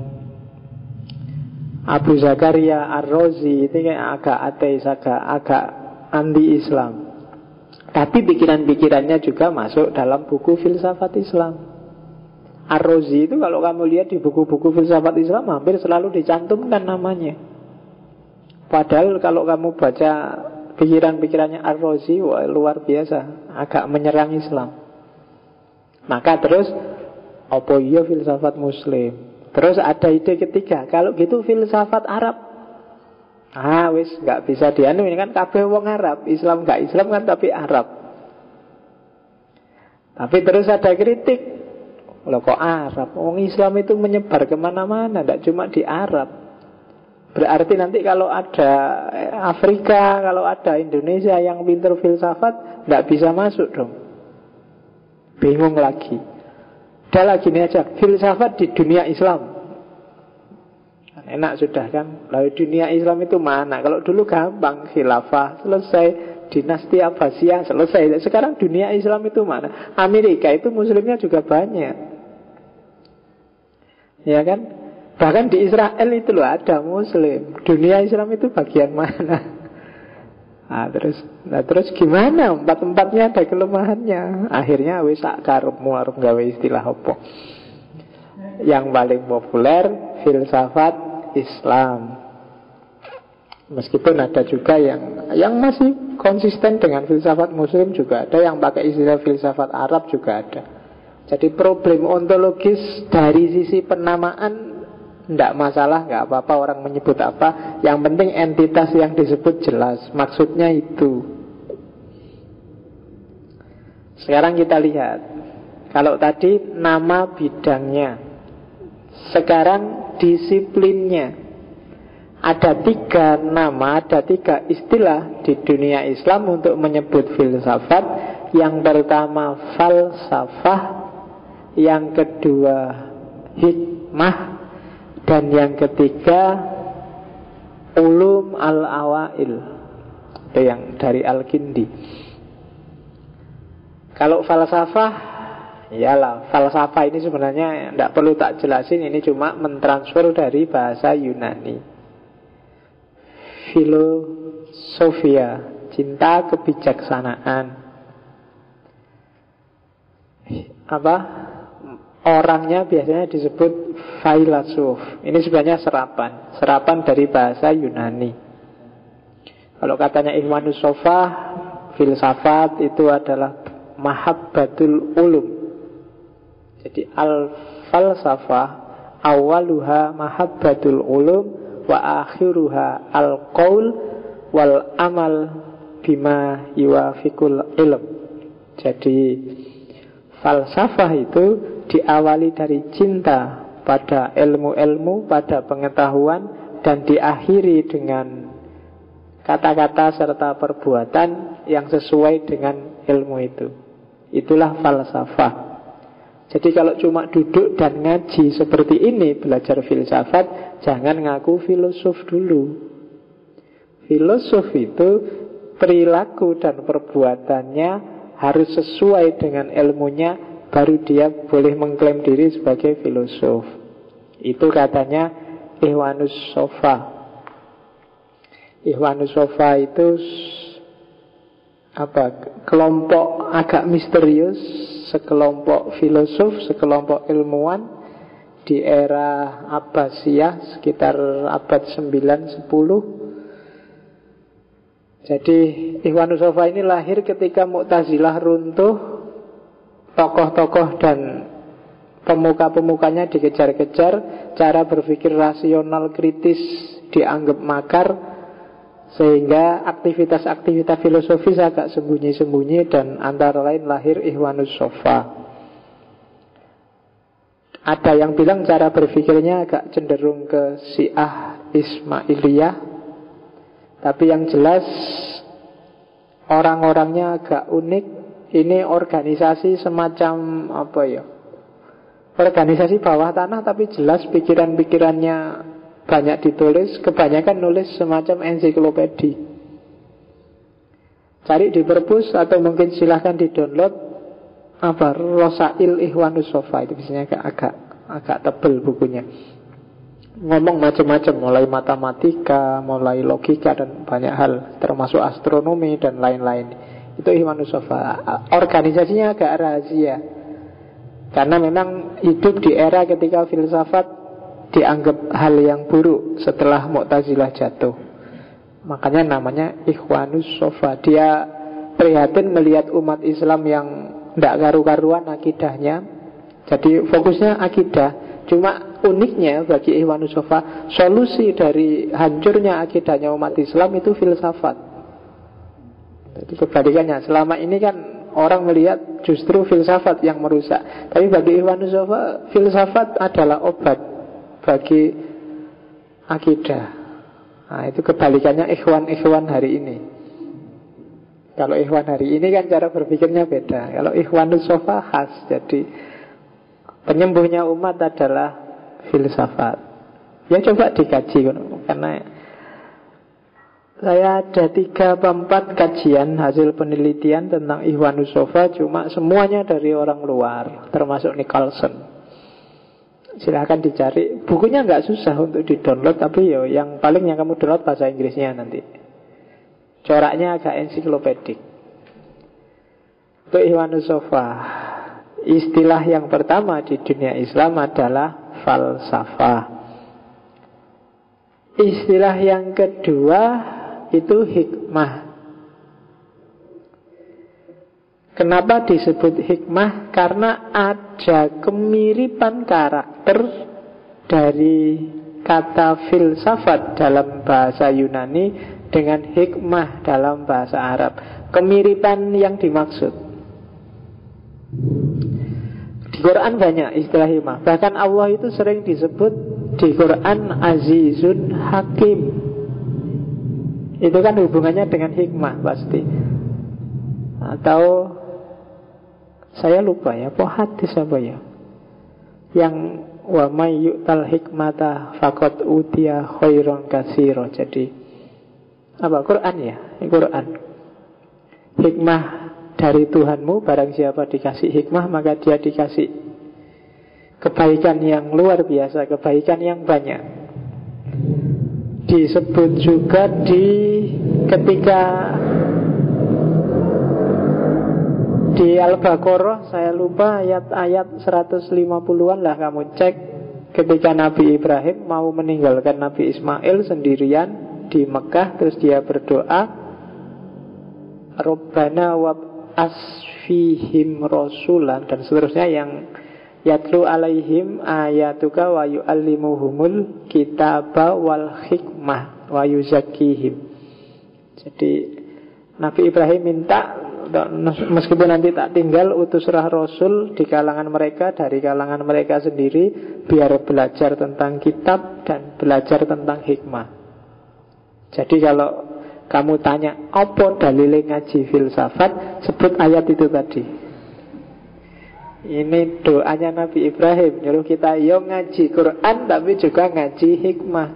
Abu Zakaria Ar-Razi. Itu kayak agak ateis, agak anti-Islam. Tapi pikiran-pikirannya juga masuk dalam buku filsafat Islam. Ar-Razi itu kalau kamu lihat di buku-buku filsafat Islam hampir selalu dicantumkan namanya. Padahal kalau kamu baca pikiran-pikirannya Ar-Razi, wah, luar biasa, agak menyerang Islam. Maka terus, apa iya filsafat Muslim? Terus ada ide ketiga, kalau gitu filsafat Arab. Wis nggak bisa dianu, ini kan kabeh wong Arab, Islam nggak Islam kan tapi Arab. Tapi terus ada kritik, loh kok Arab? Wong Islam itu menyebar kemana-mana, tidak cuma di Arab. Berarti nanti kalau ada Afrika, kalau ada Indonesia yang pinter filsafat, tidak bisa masuk dong. Bingung lagi. Udah lagi ini aja, filsafat di dunia Islam. Enak sudah kan. Lalu dunia Islam itu mana? Kalau dulu gampang, khilafah selesai, dinasti Abbasiyah selesai. Sekarang dunia Islam itu mana? Amerika itu muslimnya juga banyak, ya kan? Bahkan di Israel itu loh ada muslim. Dunia Islam itu bagian mana? Terus gimana? Empat-empatnya ada kelemahannya. Akhirnya wis sak karepmu arep gawe istilah apa? Yang paling populer filsafat Islam. Meskipun ada juga yang masih konsisten dengan filsafat Muslim juga ada, yang pakai istilah filsafat Arab juga ada. Jadi problem ontologis dari sisi penamaan tidak masalah, nggak apa-apa orang menyebut apa. Yang penting entitas yang disebut jelas, maksudnya itu. Sekarang kita lihat, kalau tadi nama bidangnya, sekarang disiplinnya. Ada 3 nama, ada 3 istilah di dunia Islam untuk menyebut filsafat. Yang pertama falsafah, yang kedua hikmah, dan yang ketiga ulum al-awail. Itu yang dari Al-Kindi. Kalau falsafah, iyalah, falsafah ini sebenarnya tidak perlu tak jelasin, ini cuma mentransfer dari bahasa Yunani. Filosofia, cinta kebijaksanaan. Apa? Orangnya biasanya disebut filosof. Ini sebenarnya serapan dari bahasa Yunani. Kalau katanya Ikhwanus Shofah, filsafat itu adalah mahabbatul ulum. Jadi al-falsafah awaluha mahabbatul ulum wa akhiruha al-qaul wal amal bima yuwafiqul ilm. Jadi falsafah itu diawali dari cinta pada ilmu-ilmu, pada pengetahuan, dan diakhiri dengan kata-kata serta perbuatan yang sesuai dengan ilmu itu. Itulah falsafah. Jadi kalau cuma duduk dan ngaji seperti ini, belajar filsafat, jangan ngaku filosof dulu. Filosof itu perilaku dan perbuatannya harus sesuai dengan ilmunya, baru dia boleh mengklaim diri sebagai filosof. Itu katanya Ikhwanus Shofah. Ikhwanus Shofah itu kelompok agak misterius, sekelompok filosof, sekelompok ilmuwan di era Abbasiyah sekitar abad 9-10. Jadi Ikhwanus Shofah ini lahir ketika Mu'tazilah runtuh, tokoh-tokoh dan pemuka-pemukanya dikejar-kejar, cara berpikir rasional kritis dianggap makar, sehingga aktivitas-aktivitas filosofis agak sembunyi-sembunyi, dan antara lain lahir Ikhwanus Shofah. Ada yang bilang cara berpikirnya agak cenderung ke Syiah Ismailiyah, tapi yang jelas orang-orangnya agak unik. Ini organisasi semacam organisasi bawah tanah, tapi jelas pikiran-pikirannya banyak ditulis, kebanyakan nulis semacam ensiklopedi. Cari di perpus atau mungkin silahkan di-download Rosail Ikhwanus Shofah. Itu biasanya agak tebel bukunya. Ngomong macam-macam, mulai matematika, mulai logika, dan banyak hal, termasuk astronomi dan lain-lain. Itu Ikhwanus Shofah. Organisasinya agak rahasia, karena memang hidup di era ketika filsafat dianggap hal yang buruk setelah Mu'tazilah jatuh. Makanya namanya Ikhwanus Shofah. Dia prihatin melihat umat Islam yang tidak karu-karuan akidahnya. Jadi fokusnya akidah. Cuma uniknya bagi Ikhwanus Shofah, solusi dari hancurnya akidahnya umat Islam itu filsafat. Itu kebalikannya. Selama ini kan orang melihat justru filsafat yang merusak. Tapi bagi Ikhwanus Shofah, filsafat adalah obat bagi akidah. Nah, itu kebalikannya ikhwan hari ini. Kalau ikhwan hari ini kan cara berpikirnya beda. Kalau Ikhwanus Shofah khas. Jadi penyembuhnya umat adalah filsafat. Ya coba dikaji, karena saya ada 3-4 kajian hasil penelitian tentang Ikhwanus Shofah, cuma semuanya dari orang luar, termasuk Nicholson. Silahkan dicari. Bukunya nggak susah untuk di-download, tapi yang paling yang kamu download bahasa Inggrisnya nanti. Coraknya agak ensiklopedik. Itu Ikhwanus Shofah. Istilah yang pertama di dunia Islam adalah falsafah. Istilah yang kedua itu hikmah. Kenapa disebut hikmah? Karena ada kemiripan karakter dari kata filsafat dalam bahasa Yunani dengan hikmah dalam bahasa Arab. Kemiripan yang dimaksud. Di Quran banyak istilah hikmah. Bahkan Allah itu sering disebut di Quran Azizun Hakim. Itu kan hubungannya dengan hikmah pasti. Atau saya lupa ya, apa hadis apa ya, yang wa may yu'tal hikmata faqad utiya khairan katsira. Jadi apa, Quran ya? Quran. Hikmah dari Tuhanmu, barang siapa dikasih hikmah maka dia dikasih kebaikan yang luar biasa, kebaikan yang banyak. Disebut juga ketika di Al-Baqarah, saya lupa ayat 150-an lah, kamu cek. Ketika Nabi Ibrahim mau meninggalkan Nabi Ismail sendirian di Mekah, terus dia berdoa, Rabbana wa asfihim rasulan, dan seterusnya, yang yatlu alaihim ayatuka wa yu'allimuhumul kitaba wal hikmah wa yuzakkihim. Jadi Nabi Ibrahim minta, meskipun nanti tak tinggal, utuslah Rasul di kalangan mereka, dari kalangan mereka sendiri, biar belajar tentang kitab dan belajar tentang hikmah. Jadi kalau kamu tanya apa dalilnya ngaji filsafat, sebut ayat itu tadi. Ini doanya Nabi Ibrahim, nyuruh kita yo ngaji Quran tapi juga ngaji hikmah.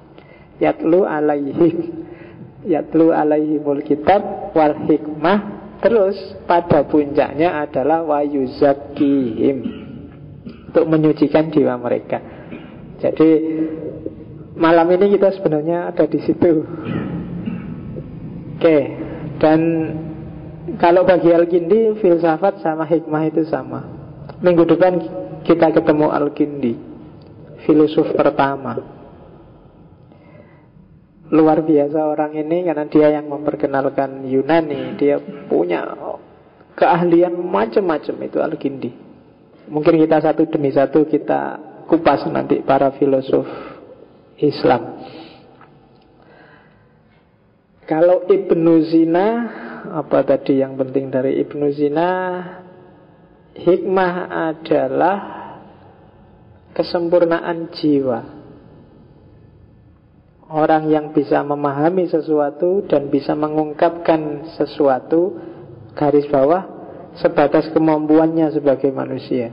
Yatlu alaihimul kitab wal hikmah. Terus pada puncaknya adalah wayuzakihim, untuk menyucikan jiwa mereka. Jadi malam ini kita sebenarnya ada di situ. Oke, dan kalau bagi Al-Kindi, filsafat sama hikmah itu sama. Minggu depan kita ketemu Al-Kindi, filosof pertama. Luar biasa orang ini, karena dia yang memperkenalkan Yunani. Dia punya keahlian macam-macam, itu Al-Kindi. Mungkin kita satu demi satu kita kupas nanti para filosof Islam. Kalau Ibnu Sina, apa tadi yang penting dari Ibnu Sina? Hikmah adalah kesempurnaan jiwa. Orang yang bisa memahami sesuatu dan bisa mengungkapkan sesuatu, garis bawah, sebatas kemampuannya sebagai manusia.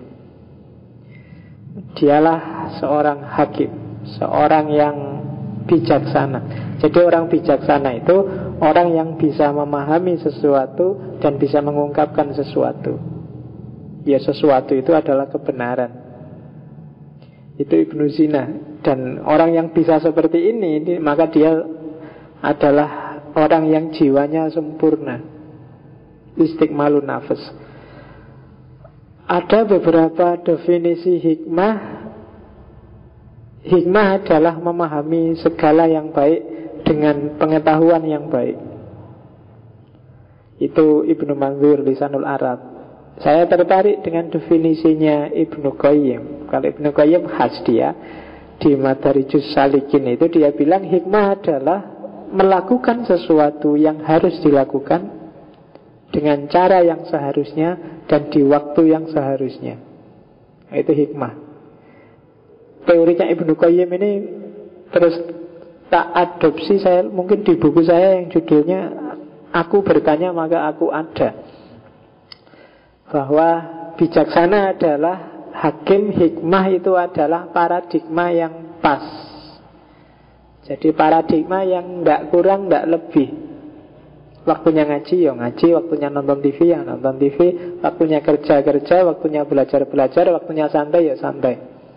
Dialah seorang hakim, seorang yang bijaksana. Jadi orang bijaksana itu orang yang bisa memahami sesuatu dan bisa mengungkapkan sesuatu. Ya, sesuatu itu adalah kebenaran. Itu Ibnu Sina. Dan orang yang bisa seperti ini, maka dia adalah orang yang jiwanya sempurna. Istiqmalun nafas. Ada beberapa definisi hikmah. Hikmah adalah memahami segala yang baik dengan pengetahuan yang baik. Itu Ibnu Manzur, Lisanul Arab. Saya tertarik dengan definisinya Ibnu Qayyim. Kalau Ibnu Qayyim khas dia di Madarijus Salikin itu, dia bilang hikmah adalah melakukan sesuatu yang harus dilakukan dengan cara yang seharusnya dan di waktu yang seharusnya. Itu hikmah. Teorinya Ibnu Qayyim ini terus tak adopsi saya, mungkin di buku saya yang judulnya Aku Bertanya Maka Aku Ada, bahwa bijaksana adalah hakim, hikmah itu adalah paradigma yang pas. Jadi paradigma yang tidak kurang, tidak lebih. Waktunya ngaji, ya ngaji. Waktunya nonton TV, ya nonton TV. Waktunya kerja, waktunya belajar, waktunya santai, ya santai.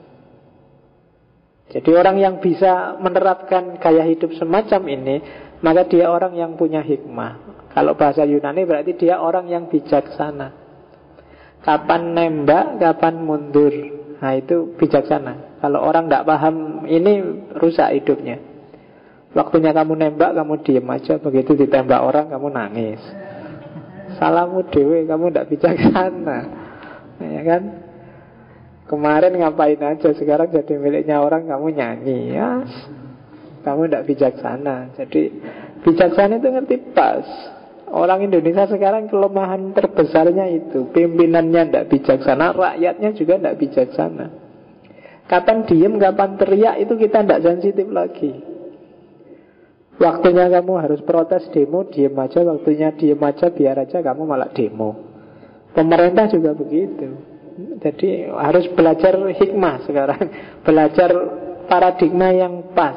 Jadi orang yang bisa menerapkan gaya hidup semacam ini, maka dia orang yang punya hikmah. Kalau bahasa Yunani berarti dia orang yang bijaksana. Kapan nembak, kapan mundur. Nah itu bijaksana. Kalau orang tidak paham ini, rusak hidupnya. Waktunya kamu nembak, kamu diem aja. Begitu ditembak orang, kamu nangis. salahmu dewe, kamu tidak bijaksana. Ya kan? Kemarin ngapain aja, sekarang jadi miliknya orang, kamu nyanyi. Ya, kamu tidak bijaksana. Jadi bijaksana itu ngerti pas. Orang Indonesia sekarang kelemahan terbesarnya itu, pimpinannya tidak bijaksana, rakyatnya juga tidak bijaksana. Kapan diem, kapan teriak, itu kita tidak sensitif lagi. Waktunya kamu harus protes demo, diem aja. Waktunya diem aja, biar aja kamu malah demo. Pemerintah juga begitu. Jadi harus belajar hikmah sekarang. Belajar paradigma yang pas.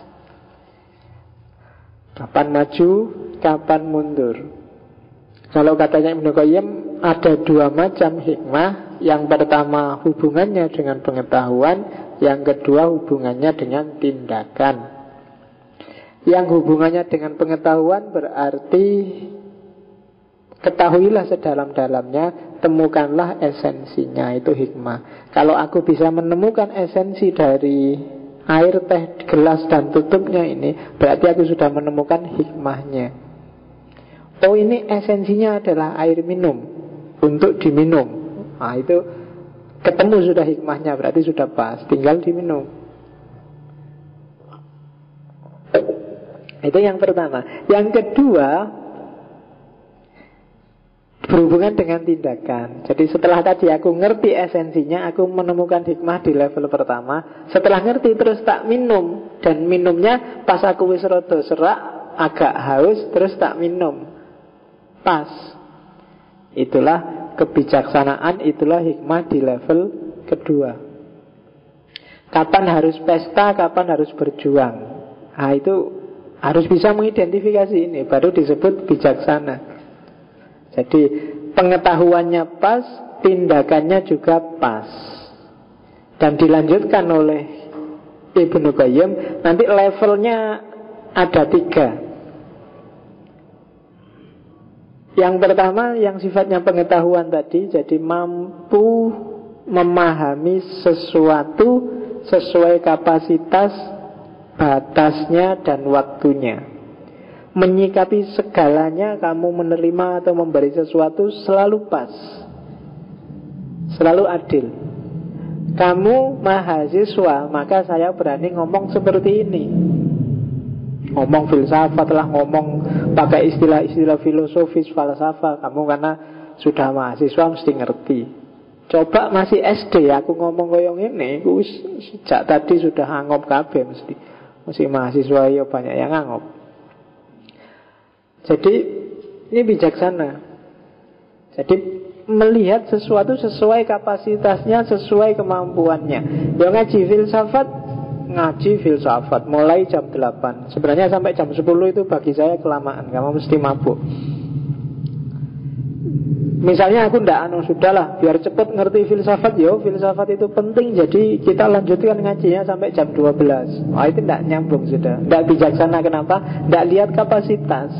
Kapan maju, kapan mundur. Kalau katanya Ibnu Qayyim, ada dua macam hikmah. Yang pertama hubungannya dengan pengetahuan, yang kedua hubungannya dengan tindakan. Yang hubungannya dengan pengetahuan berarti ketahuilah sedalam-dalamnya, temukanlah esensinya, itu hikmah. Kalau aku bisa menemukan esensi dari air teh gelas dan tutupnya ini, berarti aku sudah menemukan hikmahnya. Oh, ini esensinya adalah air minum untuk diminum. Nah, itu ketemu sudah hikmahnya, berarti sudah pas, tinggal diminum. Itu yang pertama. Yang kedua, berhubungan dengan tindakan. Jadi setelah tadi aku ngerti esensinya, aku menemukan hikmah di level pertama. Setelah ngerti terus tak minum. Dan minumnya pas aku wis rada serak, agak haus, terus tak minum. Pas. Itulah kebijaksanaan, itulah hikmah di level kedua. Kapan harus pesta, kapan harus berjuang. Nah, itu harus bisa mengidentifikasi ini, baru disebut bijaksana. Jadi pengetahuannya pas, tindakannya juga pas. Dan dilanjutkan oleh Ibnu Qayyim, nanti levelnya ada 3. Yang pertama yang sifatnya pengetahuan tadi, jadi mampu memahami sesuatu sesuai kapasitas, batasnya dan waktunya. Menyikapi segalanya, kamu menerima atau memberi sesuatu selalu pas, selalu adil. Kamu mahasiswa, maka saya berani ngomong seperti ini. Ngomong filsafat lah, ngomong pakai istilah-istilah filosofis, falsafah. Kamu karena sudah mahasiswa mesti ngerti. Coba masih SD aku ngomong koyong ini, aku sejak tadi sudah angop kabeh mesti. Masih mahasiswa ya banyak yang angop. Jadi ini bijaksana. Jadi melihat sesuatu sesuai kapasitasnya, sesuai kemampuannya. Yang ngaji filsafat, ngaji filsafat mulai jam 8. Sebenarnya sampai jam 10 itu bagi saya kelamaan. Kamu mesti mabuk. Misalnya aku sudahlah biar cepat ngerti filsafat. Filsafat itu penting, jadi kita lanjutkan ngajinya sampai jam 12. Wah, itu tidak nyambung sudah. Tidak bijaksana, kenapa? Tidak lihat kapasitas.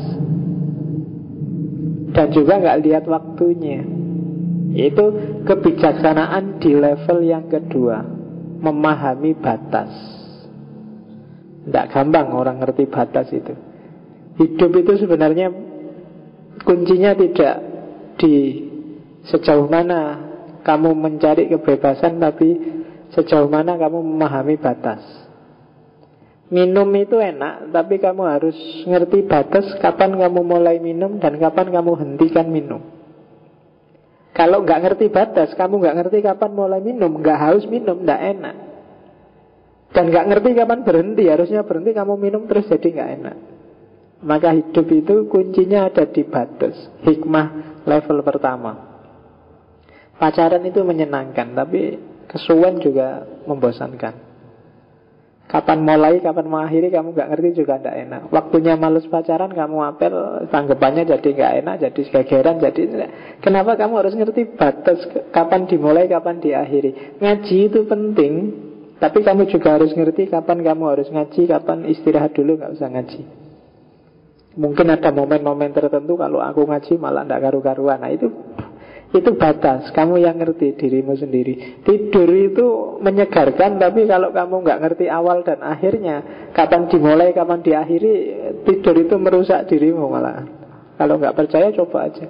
Dan juga nggak lihat waktunya. Itu kebijaksanaan di level yang kedua, memahami batas. Tidak gampang orang ngerti batas itu. Hidup itu sebenarnya kuncinya tidak di sejauh mana kamu mencari kebebasan, tapi sejauh mana kamu memahami batas. Minum itu enak, tapi kamu harus ngerti batas, kapan kamu mulai minum dan kapan kamu hentikan minum. Kalau nggak ngerti batas, kamu nggak ngerti kapan mulai minum, nggak haus minum, nggak enak. Dan nggak ngerti kapan berhenti, harusnya berhenti kamu minum terus, jadi nggak enak. Maka hidup itu kuncinya ada di batas. Hikmah level pertama. Pacaran itu menyenangkan, tapi kesuwen juga membosankan. Kapan mulai, kapan mengakhiri kamu gak ngerti juga tidak enak. Waktunya males pacaran, kamu apel, tanggapannya jadi gak enak, jadi gegeran, jadi kenapa kamu harus ngerti batas, kapan dimulai, kapan diakhiri. Ngaji itu penting, tapi kamu juga harus ngerti kapan kamu harus ngaji, kapan istirahat dulu, gak usah ngaji. Mungkin ada momen-momen tertentu kalau aku ngaji malah tidak karu-karuan. Nah itu batas. Kamu yang ngerti dirimu sendiri. Tidur itu menyegarkan, tapi kalau kamu nggak ngerti awal dan akhirnya, kapan dimulai, kapan diakhiri, tidur itu merusak dirimu malah. Kalau nggak percaya coba aja.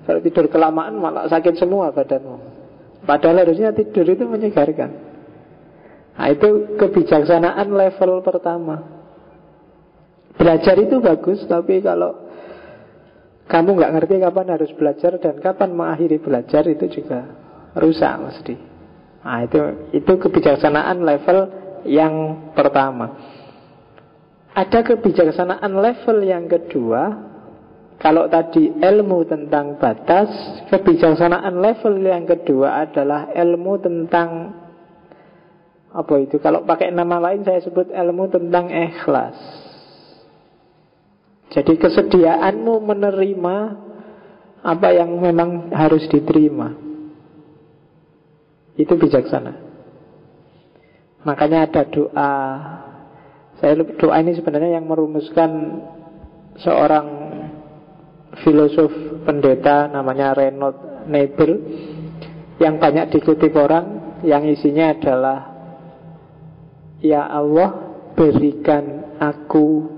Kalau tidur kelamaan malah sakit semua badanmu. Padahal harusnya tidur itu menyegarkan. Nah, itu kebijaksanaan level pertama. Belajar itu bagus, tapi kalau kamu nggak ngerti kapan harus belajar dan kapan mengakhiri belajar, itu juga rusak mesti. Nah, itu kebijaksanaan level yang pertama. Ada kebijaksanaan level yang kedua. Kalau tadi ilmu tentang batas, kebijaksanaan level yang kedua adalah ilmu tentang apa itu? Kalau pakai nama lain saya sebut ilmu tentang ikhlas. Jadi kesediaanmu menerima apa yang memang harus diterima. Itu bijaksana. Makanya ada doa. Doa ini sebenarnya yang merumuskan seorang filosof pendeta namanya Reinhold Niebuhr, yang banyak dikutip orang, yang isinya adalah, ya Allah, berikan aku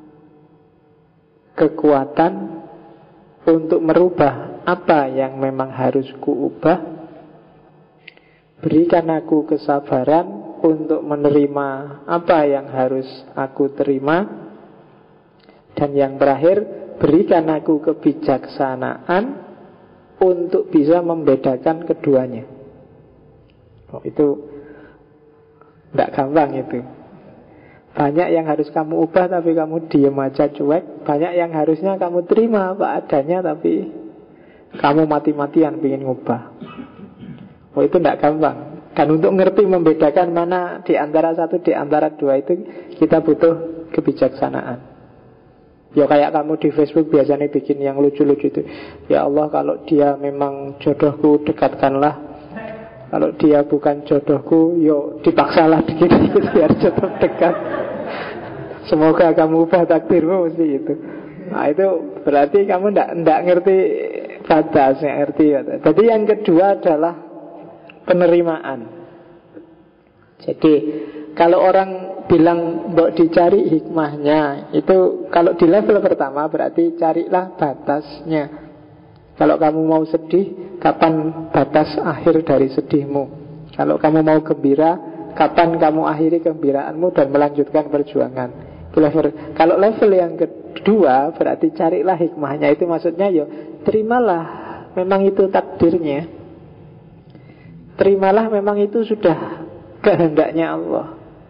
kekuatan untuk merubah apa yang memang harus kuubah. Berikan aku kesabaran untuk menerima apa yang harus aku terima. Dan yang terakhir, berikan aku kebijaksanaan untuk bisa membedakan keduanya. Itu tidak gampang itu. Banyak yang harus kamu ubah tapi kamu diam aja cuek. Banyak yang harusnya kamu terima apa adanya tapi kamu mati-matian ingin ngubah. Itu tidak gampang. Dan untuk ngerti membedakan mana di antara satu, di antara dua itu, kita butuh kebijaksanaan. Ya kayak kamu di Facebook biasanya bikin yang lucu-lucu itu. Ya Allah, kalau dia memang jodohku, dekatkanlah. Kalau dia bukan jodohku, yo dipaksalah dikit-dikit biar tetap dekat. Semoga kamu ubah takdirmu, mesti itu. Nah itu berarti kamu ndak ngerti batas, ngerti batas. Jadi yang kedua adalah penerimaan. Jadi kalau orang bilang mbok dicari hikmahnya, itu kalau di level pertama berarti carilah batasnya. Kalau kamu mau sedih, kapan batas akhir dari sedihmu? Kalau kamu mau gembira, kapan kamu akhiri gembiraanmu dan melanjutkan perjuangan? Itu level. Kalau level yang kedua berarti carilah hikmahnya. Itu maksudnya ya terimalah memang itu takdirnya. Terimalah memang itu sudah kehendaknya Allah,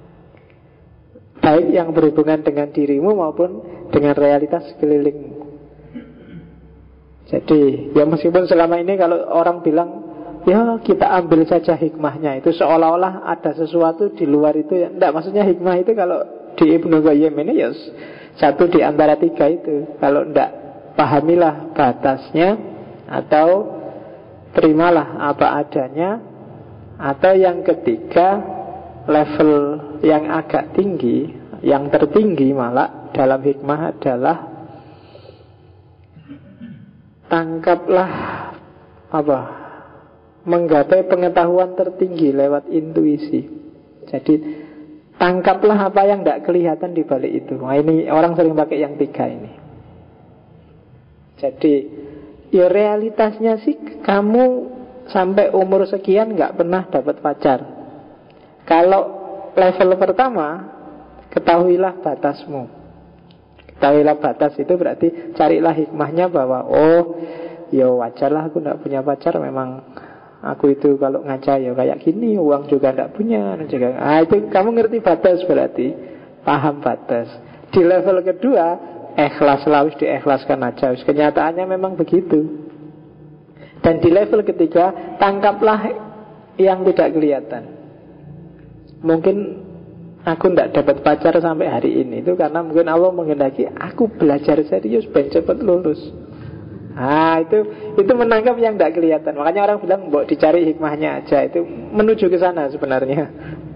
baik yang berhubungan dengan dirimu maupun dengan realitas sekelilingmu. Jadi ya meskipun selama ini kalau orang bilang ya kita ambil saja hikmahnya, itu seolah-olah ada sesuatu di luar itu ya. Tidak, maksudnya hikmah itu kalau di Ibnu Qayyim ini ya satu di antara tiga itu. Kalau tidak, pahamilah batasnya, atau terimalah apa adanya, atau yang ketiga level yang agak tinggi, yang tertinggi malah dalam hikmah adalah tangkaplah apa? Menggapai pengetahuan tertinggi lewat intuisi. Jadi tangkaplah apa yang tidak kelihatan di balik itu. Nah ini orang sering pakai yang tiga ini. Jadi ya realitasnya sih kamu sampai umur sekian nggak pernah dapat pacar. Kalau level pertama, ketahuilah batasmu. Ketahuilah batas itu berarti carilah hikmahnya bahwa oh ya wajarlah aku tidak punya pacar, memang aku itu kalau ngaca ya kayak gini, uang juga tidak punya juga. Itu kamu ngerti batas, berarti paham batas. Di level kedua, ikhlas, harus diikhlaskan aja. Kenyataannya memang begitu. Dan di level ketiga, tangkaplah yang tidak kelihatan. Mungkin aku tidak dapat pacar sampai hari ini itu karena mungkin Allah menghendaki aku belajar serius ben cepat lulus. Itu menangkap yang tidak kelihatan. Makanya orang bilang mbok dicari hikmahnya aja. Itu menuju ke sana sebenarnya.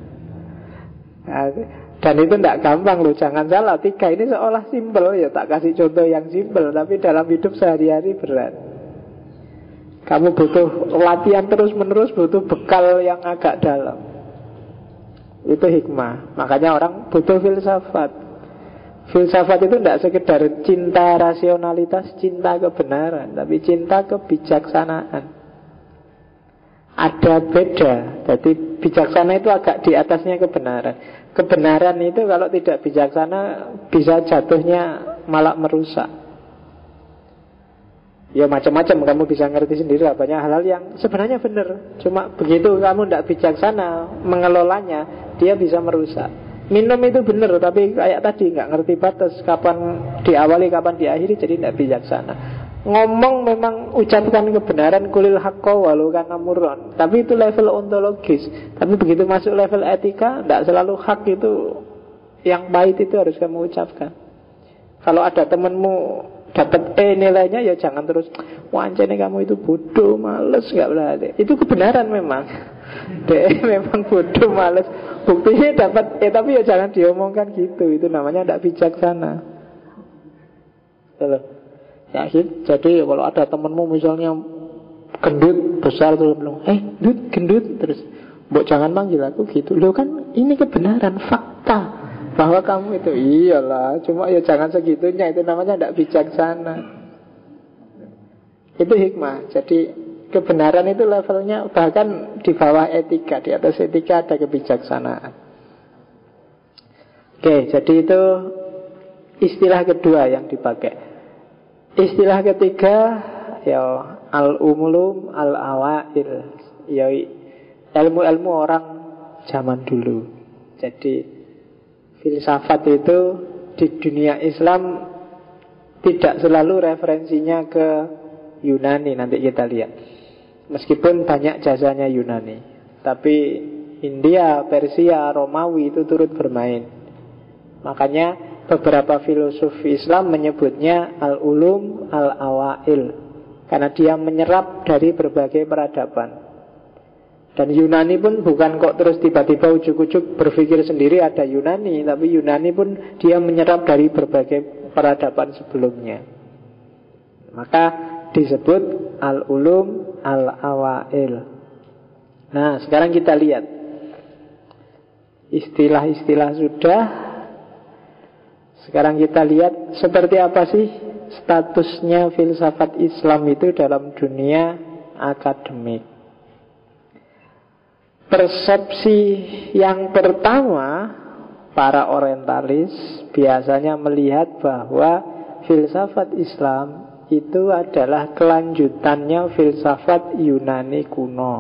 Dan itu tidak gampang loh. Jangan salah, tiga ini seolah simpel. Ya tak kasih contoh yang simpel, tapi dalam hidup sehari-hari berat. Kamu butuh latihan terus-menerus, butuh bekal yang agak dalam. Itu hikmah. Makanya orang butuh filsafat. Filsafat itu tidak sekedar cinta rasionalitas, cinta kebenaran, tapi cinta kebijaksanaan. Ada beda. Jadi bijaksana itu agak di atasnya kebenaran. Kebenaran itu kalau tidak bijaksana bisa jatuhnya malah merusak. Ya macam-macam, kamu bisa ngerti sendiri lah. Banyak hal-hal yang sebenarnya benar, cuma begitu kamu tidak bijaksana mengelolanya, dia bisa merusak. Minum itu benar, tapi kayak tadi nggak ngerti batas, kapan diawali, kapan diakhiri, jadi tidak bijaksana. Ngomong memang ucapkan kebenaran, kulil haqqo walau kana murran, tapi itu level ontologis. Tapi begitu masuk level etika, tidak selalu hak itu yang pahit itu harus kamu ucapkan. Kalau ada temenmu dapat E nilainya, ya jangan terus wancene kamu itu bodoh, males, nggak berani. Itu kebenaran memang. Memang bodoh, males. Buktinya dapat E, tapi ya jangan diomongkan gitu. Itu namanya tidak bijaksana. Ya, jadi kalau ada temenmu misalnya gendut besar terus bilang, gendut terus, mbok jangan panggil aku gitu. Loh kan ini kebenaran, fakta bahwa kamu itu, iyalah, cuma ya jangan segitunya. Itu namanya tidak bijaksana. Itu hikmah. Jadi kebenaran itu levelnya bahkan di bawah etika. Di atas etika ada kebijaksanaan. Oke, jadi itu istilah kedua yang dipakai. Istilah ketiga ya al-umulum al-awail, ya ilmu-ilmu orang zaman dulu. Jadi filsafat itu di dunia Islam tidak selalu referensinya ke Yunani. Nanti kita lihat. Meskipun banyak jasanya Yunani, tapi India, Persia, Romawi itu turut bermain. Makanya beberapa filosof Islam menyebutnya al-ulum al-awail, karena dia menyerap dari berbagai peradaban. Dan Yunani pun bukan kok terus tiba-tiba ujuk-ujuk berpikir sendiri ada Yunani, tapi Yunani pun dia menyerap dari berbagai peradaban sebelumnya. Maka disebut al-ulum al-awail. Nah, sekarang kita lihat istilah-istilah sudah. Sekarang kita lihat seperti apa sih statusnya filsafat Islam itu dalam dunia akademik. Persepsi yang pertama, para orientalis biasanya melihat bahwa filsafat Islam itu adalah kelanjutannya filsafat Yunani kuno.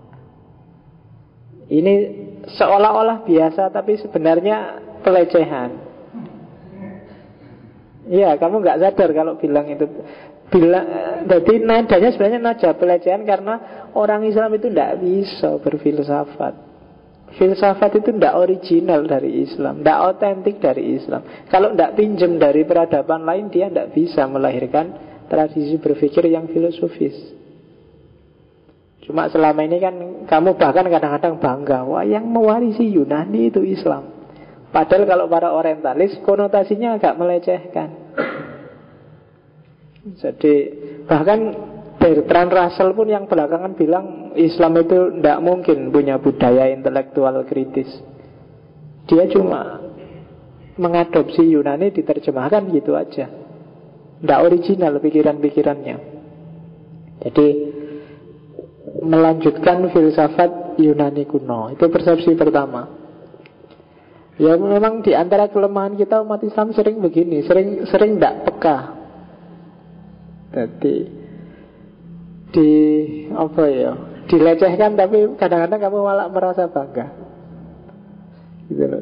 Ini seolah-olah biasa, tapi sebenarnya pelecehan. Iya, kamu nggak sadar kalau bilang itu. Jadi nadanya sebenarnya nada pelecehan, karena orang Islam itu tidak bisa berfilsafat. Filsafat itu tidak original dari Islam, tidak otentik dari Islam. Kalau tidak pinjam dari peradaban lain, dia tidak bisa melahirkan tradisi berpikir yang filosofis. Cuma selama ini kan kamu bahkan kadang-kadang bangga, wah yang mewarisi Yunani itu Islam. Padahal kalau para orientalis konotasinya agak melecehkan. Jadi bahkan Bertrand Russell pun yang belakangan bilang Islam itu tidak mungkin punya budaya intelektual kritis. Dia cuma mengadopsi Yunani, diterjemahkan gitu aja. Tidak original pikiran-pikirannya. Jadi melanjutkan filsafat Yunani kuno. Itu persepsi pertama. Ya memang di antara kelemahan kita umat Islam sering begini, sering tidak peka. Jadi dilecehkan, tapi kadang-kadang kamu malah merasa bangga. Gitu loh.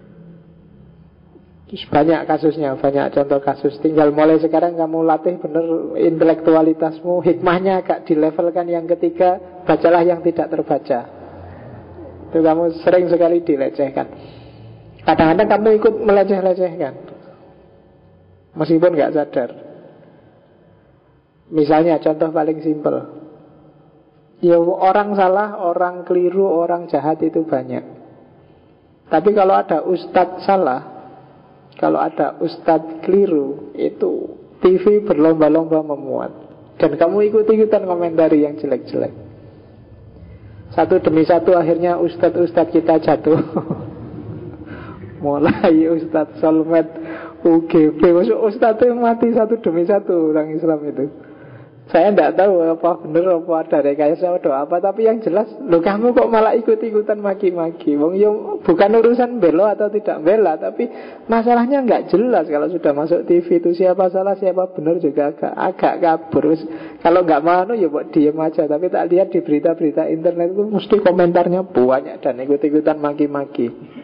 Terus banyak kasusnya, banyak contoh kasus. Tinggal mulai sekarang kamu latih benar intelektualitasmu, hikmahnya agak dilevelkan. Yang ketiga, bacalah yang tidak terbaca. Itu kamu sering sekali dilecehkan. Kadang-kadang kamu ikut meleceh-lecehkan, meskipun gak sadar. Misalnya contoh paling simpel, ya orang salah, orang keliru, orang jahat itu banyak. Tapi kalau ada ustadz salah, kalau ada ustadz keliru, itu TV berlomba-lomba memuat. Dan kamu ikut-ikutan komentari yang jelek-jelek. Satu demi satu akhirnya ustadz-ustadz kita jatuh. Mulai Ustadz Solmed, UGB. Ustadz itu mati satu demi satu orang Islam itu. Saya tidak tahu apa benar apa ada rekayasa atau apa. Tapi yang jelas, loh kamu kok malah ikut-ikutan maki-maki. Wong yo bukan urusan bela atau tidak bela, tapi masalahnya nggak jelas. Kalau sudah masuk TV itu siapa salah siapa benar juga agak kabur. Kalau nggak mau ya buat diem aja. Tapi tak lihat di berita-berita internet itu mesti komentarnya banyak dan ikut-ikutan maki-maki.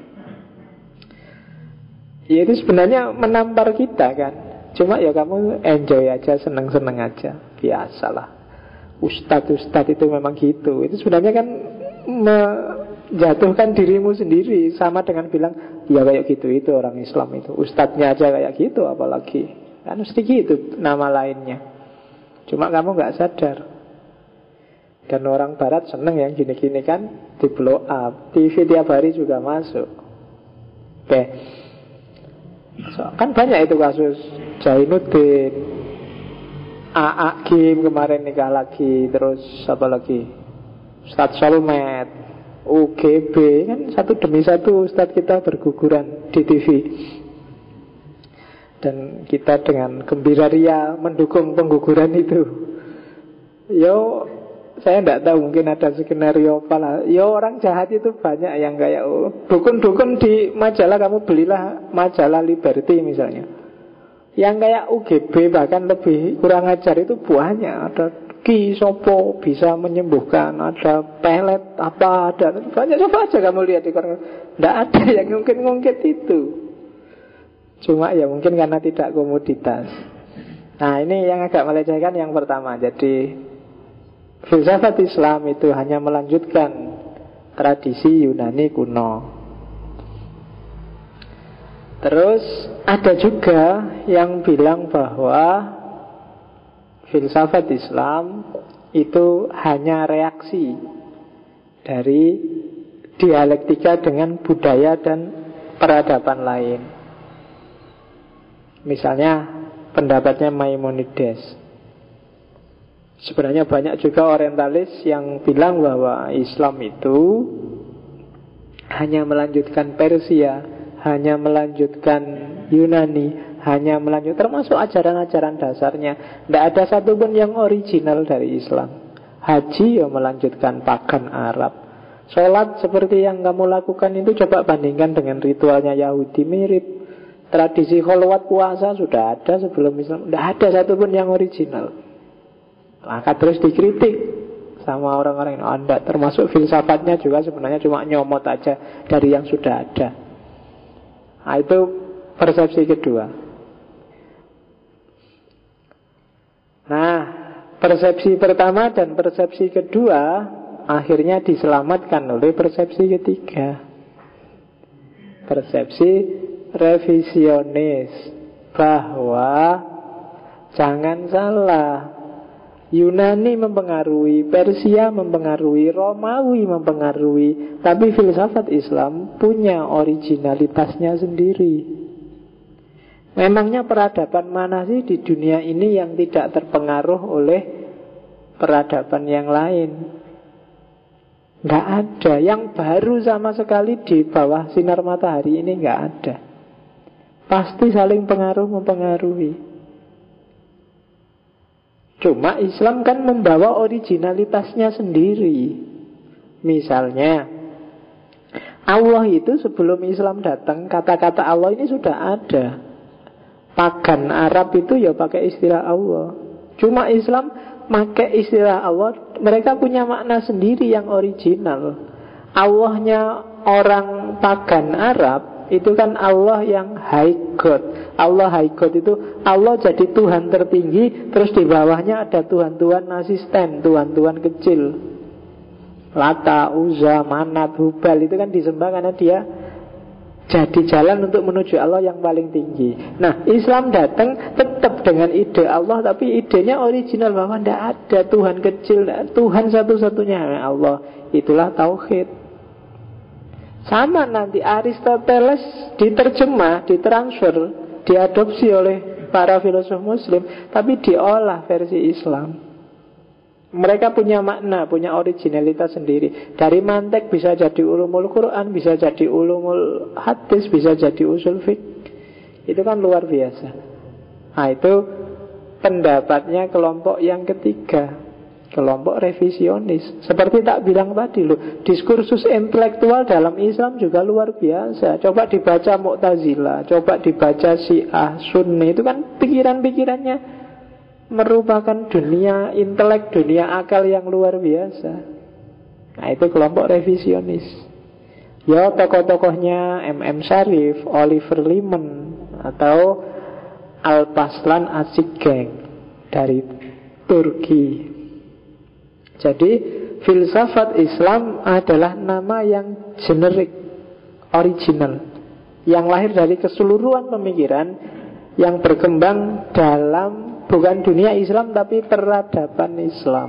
Ya itu sebenarnya menampar kita kan. Cuma ya kamu enjoy aja, seneng-seneng aja. Biasalah. Ustadz-ustadz itu memang gitu. Itu sebenarnya kan menjatuhkan dirimu sendiri. Sama dengan bilang, ya kayak gitu itu orang Islam itu. Ustadznya aja kayak gitu apalagi. Kan mesti gitu nama lainnya. Cuma kamu gak sadar. Dan orang barat seneng yang gini-gini kan di blow up. TV tiap hari juga masuk. Oke. Kan banyak itu kasus Jainuddin, AA Kim kemarin nikah lagi. Terus apa lagi, Ustadz Solmed, UGB. Kan satu demi satu Ustadz kita berguguran di TV. Dan kita dengan gembira ria mendukung pengguguran itu. Yo, saya tidak tahu, mungkin ada skenario apa lah. Yo, orang jahat itu banyak yang kayak dukun-dukun di majalah. Kamu belilah majalah Liberty misalnya, yang kayak UGB bahkan lebih kurang ajar itu banyak. Ada Ki Sopo bisa menyembuhkan, ada pelet apa, ada banyak. Coba aja kamu lihat di koran. Tidak ada yang ngungkit-ngungkit itu. Cuma ya mungkin karena tidak komoditas. Nah ini yang agak melecehkan yang pertama. Jadi filsafat Islam itu hanya melanjutkan tradisi Yunani kuno. Terus ada juga yang bilang bahwa filsafat Islam itu hanya reaksi dari dialektika dengan budaya dan peradaban lain. Misalnya pendapatnya Maimonides. Sebenarnya banyak juga orientalis yang bilang bahwa Islam itu hanya melanjutkan Persia, hanya melanjutkan Yunani, hanya melanjutkan termasuk ajaran-ajaran dasarnya. Tidak ada satupun yang original dari Islam. Haji ya melanjutkan pagan Arab. Sholat seperti yang kamu lakukan itu coba bandingkan dengan ritualnya Yahudi, mirip. Tradisi kholwat puasa sudah ada sebelum Islam. Tidak ada satupun yang original. Maka terus dikritik sama orang-orang yang Anda, termasuk filsafatnya juga sebenarnya cuma nyomot aja dari yang sudah ada. Nah, itu persepsi kedua. Nah, persepsi pertama dan persepsi kedua akhirnya diselamatkan oleh persepsi ketiga. Persepsi revisionis, bahwa jangan salah, Yunani mempengaruhi, Persia mempengaruhi, Romawi mempengaruhi, tapi filsafat Islam punya originalitasnya sendiri. Memangnya peradaban mana sih di dunia ini yang tidak terpengaruh oleh peradaban yang lain? Nggak ada. Yang baru sama sekali di bawah sinar matahari ini nggak ada. Pasti saling pengaruh mempengaruhi. Cuma Islam kan membawa originalitasnya sendiri. Misalnya Allah itu sebelum Islam datang, kata-kata Allah ini sudah ada. Pagan Arab itu ya pakai istilah Allah. Cuma Islam pakai istilah Allah. Mereka punya makna sendiri yang original. Allahnya orang pagan Arab itu kan Allah yang high God. Allah high God itu Allah jadi Tuhan tertinggi, terus di bawahnya ada Tuhan-Tuhan asisten, Tuhan-Tuhan kecil. Lata, Uzza, Manat, Hubal itu kan disembah karena dia jadi jalan untuk menuju Allah yang paling tinggi. Nah, Islam datang tetap dengan ide Allah, tapi idenya original bahwa tidak ada Tuhan kecil, Tuhan satu-satunya Allah. Itulah tauhid. Sama nanti Aristoteles diterjemah, ditransfer, diadopsi oleh para filosof muslim, tapi diolah versi Islam. Mereka punya makna, punya originalitas sendiri. Dari mantek bisa jadi ulumul Quran, bisa jadi ulumul hadis, bisa jadi usul fiqh. Itu kan luar biasa. Nah itu pendapatnya kelompok yang ketiga, kelompok revisionis. Seperti tak bilang tadi loh, diskursus intelektual dalam Islam juga luar biasa. Coba dibaca Mu'tazilah, coba dibaca Syiah, Sunni. Itu kan pikiran-pikirannya merupakan dunia intelek, dunia akal yang luar biasa. Nah itu kelompok revisionis. Ya tokoh-tokohnya M.M. Sharif, Oliver Liman, atau Alparslan Asikeng dari Turki. Jadi filsafat Islam adalah nama yang generik, original, yang lahir dari keseluruhan pemikiran yang berkembang dalam bukan dunia Islam tapi peradaban Islam.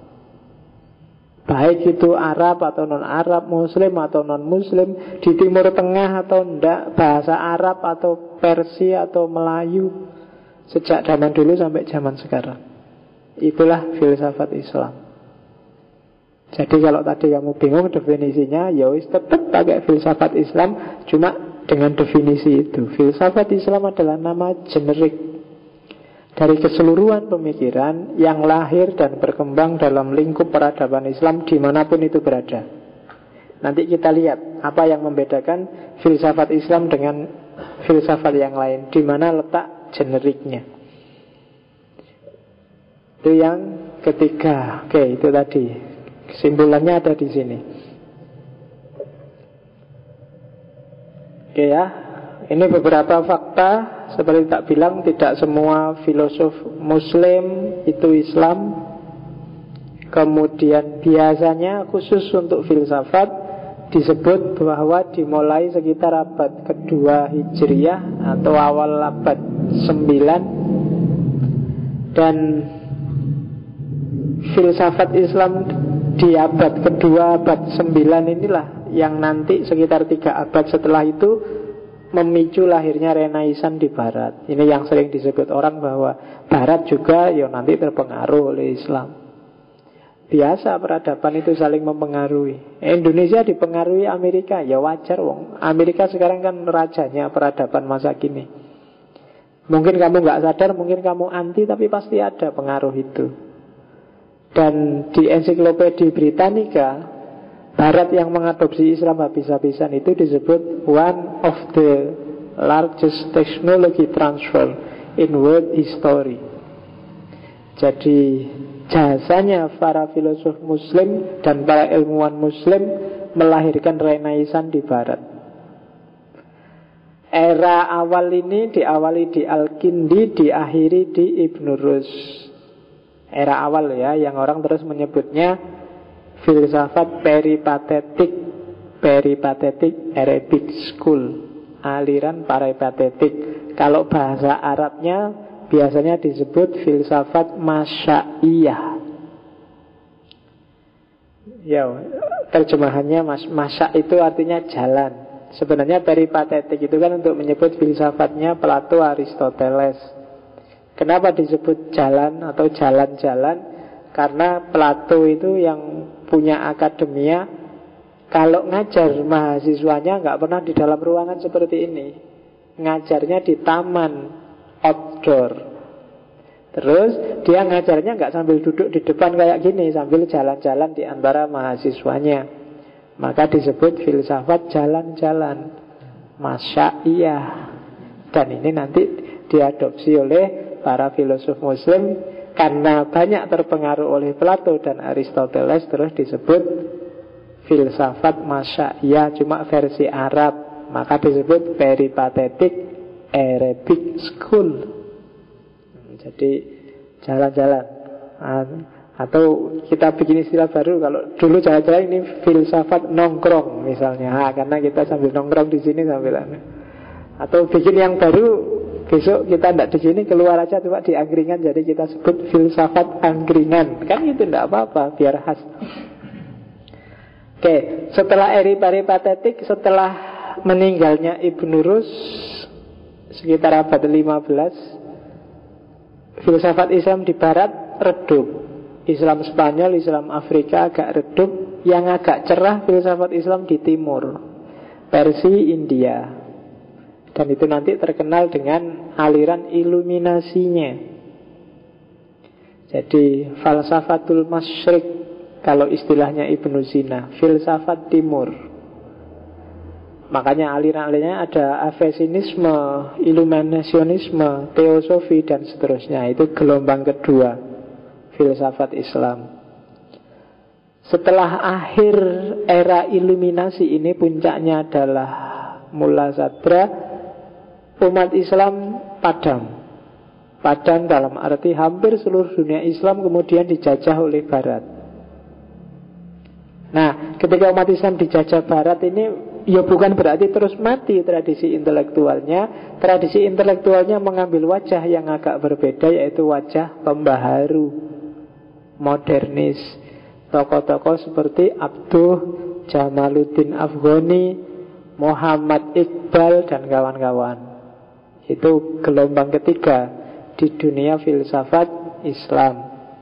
Baik itu Arab atau non-Arab, Muslim atau non-Muslim, di Timur Tengah atau enggak, bahasa Arab atau Persia atau Melayu, sejak zaman dulu sampai zaman sekarang. Itulah filsafat Islam. Jadi kalau tadi kamu bingung definisinya, ya wis tetap pakai filsafat Islam, cuma dengan definisi itu. Filsafat Islam adalah nama generik dari keseluruhan pemikiran yang lahir dan berkembang dalam lingkup peradaban Islam dimanapun itu berada. Nanti kita lihat apa yang membedakan filsafat Islam dengan filsafat yang lain, di mana letak generiknya. Itu yang ketiga. Oke, itu tadi kesimpulannya ada di sini. Oke ya, ini beberapa fakta. Seperti tak bilang, tidak semua filosof Muslim itu Islam. Kemudian biasanya khusus untuk filsafat disebut bahwa dimulai sekitar abad kedua Hijriah atau awal abad 9. Dan filsafat Islam di abad kedua, abad 9 inilah yang nanti sekitar 3 abad setelah itu memicu lahirnya Renaissance di Barat. Ini yang sering disebut orang bahwa Barat juga ya nanti terpengaruh oleh Islam. Biasa peradaban itu saling mempengaruhi. Indonesia dipengaruhi Amerika, ya wajar wong. Amerika sekarang kan rajanya peradaban masa kini. Mungkin kamu gak sadar, mungkin kamu anti, tapi pasti ada pengaruh itu. Dan di ensiklopedia Britannica, Barat yang mengadopsi Islam habis-habisan itu disebut one of the largest technology transfer in world history. Jadi jasanya para filosof Muslim dan para ilmuwan Muslim melahirkan Renaissance di Barat. Era awal ini diawali di Al-Kindi, diakhiri di Ibn Rus. Era awal ya, yang orang terus menyebutnya filsafat peripatetik Arabic School, aliran peripatetik. Kalau bahasa Arabnya biasanya disebut filsafat masyaiyah. Ya, terjemahannya masya itu artinya jalan. Sebenarnya peripatetik itu kan untuk menyebut filsafatnya Plato, Aristoteles. Kenapa disebut jalan atau jalan-jalan? Karena Plato itu yang punya akademia, kalau ngajar mahasiswanya nggak pernah di dalam ruangan seperti ini. Ngajarnya di taman outdoor. Terus dia ngajarnya nggak sambil duduk di depan kayak gini, sambil jalan-jalan di antara mahasiswanya. Maka disebut filsafat jalan-jalan, masyaiyah. Dan ini nanti diadopsi oleh para filosof Muslim. Karena banyak terpengaruh oleh Plato dan Aristoteles, terus disebut filsafat masyaiyah, cuma versi Arab. Maka disebut peripatetik Arabic School. Jadi jalan-jalan. Atau kita bikin istilah baru, kalau dulu jalan-jalan ini filsafat nongkrong misalnya. Karena kita sambil nongkrong di sini sambil. Atau bikin yang baru, besok kita tidak di sini, keluar aja coba di angkringan, jadi kita sebut filsafat angkringan. Kan itu tidak apa-apa, biar khas. Oke, setelah eri peripatetik, setelah meninggalnya Ibn Rus sekitar abad 15, filsafat Islam di Barat redup. Islam Spanyol, Islam Afrika agak redup. Yang agak cerah filsafat Islam di Timur, Persia, India. Dan itu nanti terkenal dengan aliran iluminasinya. Jadi falsafatul masyrik, kalau istilahnya Ibnu Sina, filsafat timur. Makanya aliran-alirannya ada avesinisme, iluminasionisme, teosofi, dan seterusnya. Itu gelombang kedua filsafat Islam. Setelah akhir era iluminasi ini, puncaknya adalah Mula Sadra, umat Islam padam. Padam dalam arti hampir seluruh dunia Islam kemudian dijajah oleh Barat. Nah, ketika umat Islam dijajah Barat ini, ya bukan berarti terus mati tradisi intelektualnya. Tradisi intelektualnya mengambil wajah yang agak berbeda, yaitu wajah pembaharu, modernis. Tokoh-tokoh seperti Abduh Jamaluddin Afghani, Muhammad Iqbal, dan kawan-kawan. Itu gelombang ketiga di dunia filsafat Islam.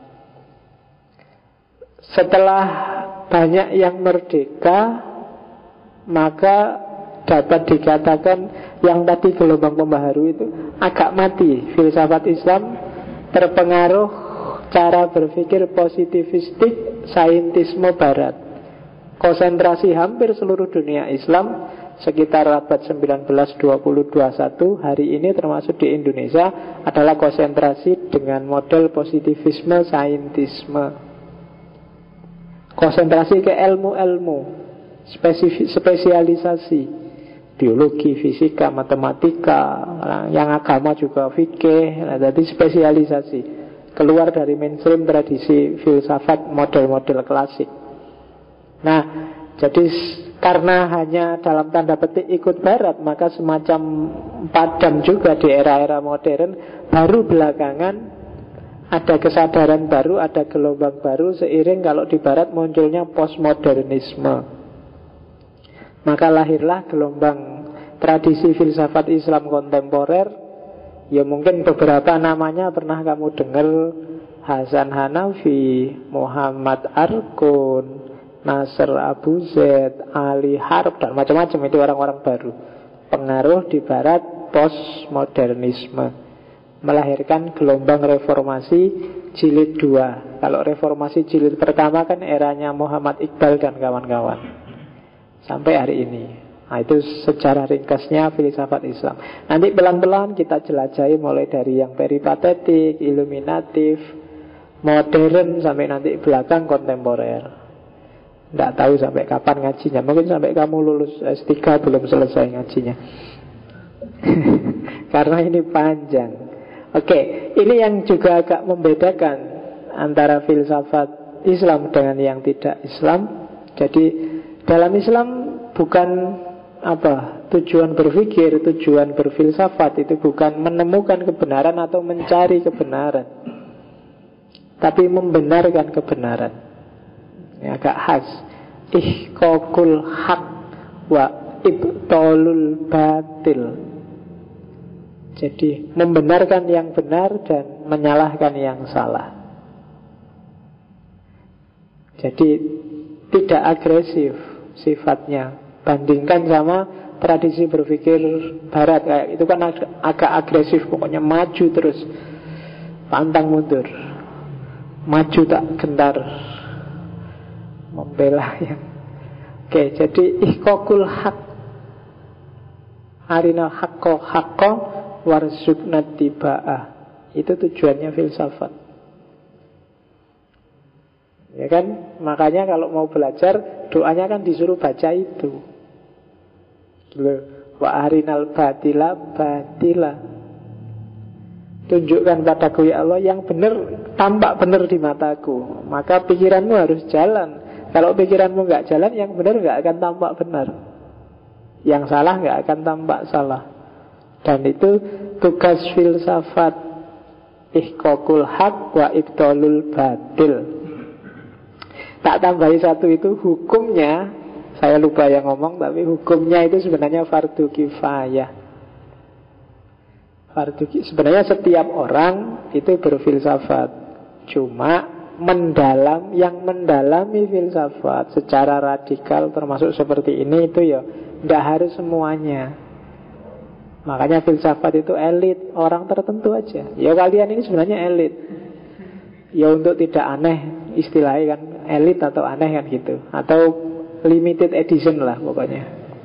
Setelah banyak yang merdeka, maka dapat dikatakan yang tadi gelombang pembaharu itu agak mati. Filsafat Islam terpengaruh cara berpikir positivistik saintisme Barat. Konsentrasi hampir seluruh dunia Islam sekitar abad 19-20-21 hari ini, termasuk di Indonesia, adalah konsentrasi dengan model positivisme saintisme. Konsentrasi ke ilmu-ilmu, spesialisasi, biologi, fisika, matematika, yang agama juga fikih. Jadi spesialisasi, keluar dari mainstream tradisi filsafat model-model klasik. Nah, jadi karena hanya dalam tanda petik ikut Barat, maka semacam padam juga di era-era modern. Baru belakangan ada kesadaran baru, ada gelombang baru, seiring kalau di Barat munculnya postmodernisme. Maka lahirlah gelombang tradisi filsafat Islam kontemporer. Ya mungkin beberapa namanya pernah kamu dengar: Hasan Hanafi, Muhammad Arkun, Nasr Abu Zaid, Ali Harb, dan macam-macam. Itu orang-orang baru. Pengaruh di Barat postmodernisme, melahirkan gelombang reformasi jilid 2. Kalau reformasi jilid pertama kan eranya Muhammad Iqbal dan kawan-kawan, sampai hari ini. Nah, itu sejarah ringkasnya filsafat Islam. Nanti pelan-pelan kita jelajahi mulai dari yang peripatetik, iluminatif, modern, sampai nanti belakang kontemporer. Tidak tahu sampai kapan ngajinya. Mungkin sampai kamu lulus S3 belum selesai ngajinya. Karena ini panjang. Oke, ini yang juga agak membedakan antara filsafat Islam dengan yang tidak Islam. Jadi dalam Islam bukan tujuan berpikir, tujuan berfilsafat itu bukan menemukan kebenaran atau mencari kebenaran, tapi membenarkan kebenaran. Ini agak khas. Ihqaqul haq wa ibtalul batil. Jadi membenarkan yang benar dan menyalahkan yang salah. Jadi tidak agresif sifatnya. Bandingkan sama tradisi berpikir Barat, kayak itu kan agak agresif, pokoknya maju terus, pantang mundur, maju tak gentar, membela yang. Oke, jadi ihqaqul haq, arinal haqqo warzuqna tiba'ah. Itu tujuannya filsafat. Ya kan? Makanya kalau mau belajar, doanya kan disuruh baca itu. Wa arinal batila batila. Tunjukkan padaku ya Allah yang benar, tampak benar di mataku. Maka pikiranmu harus jalan. Kalau pikiranmu nggak jalan, yang benar nggak akan tampak benar, yang salah nggak akan tampak salah. Dan itu tugas filsafat. Ihqaqul haq wa ibtalul batil. Tak tambahi satu itu, hukumnya saya lupa yang ngomong, tapi hukumnya itu sebenarnya fardu kifayah. Sebenarnya setiap orang itu berfilsafat. Cuma yang mendalami filsafat secara radikal termasuk seperti ini itu ya tidak harus semuanya. Makanya filsafat itu elit, orang tertentu aja. Ya kalian ini sebenarnya elit. Ya untuk tidak aneh, istilahnya kan elit atau aneh kan gitu. Atau limited edition lah pokoknya.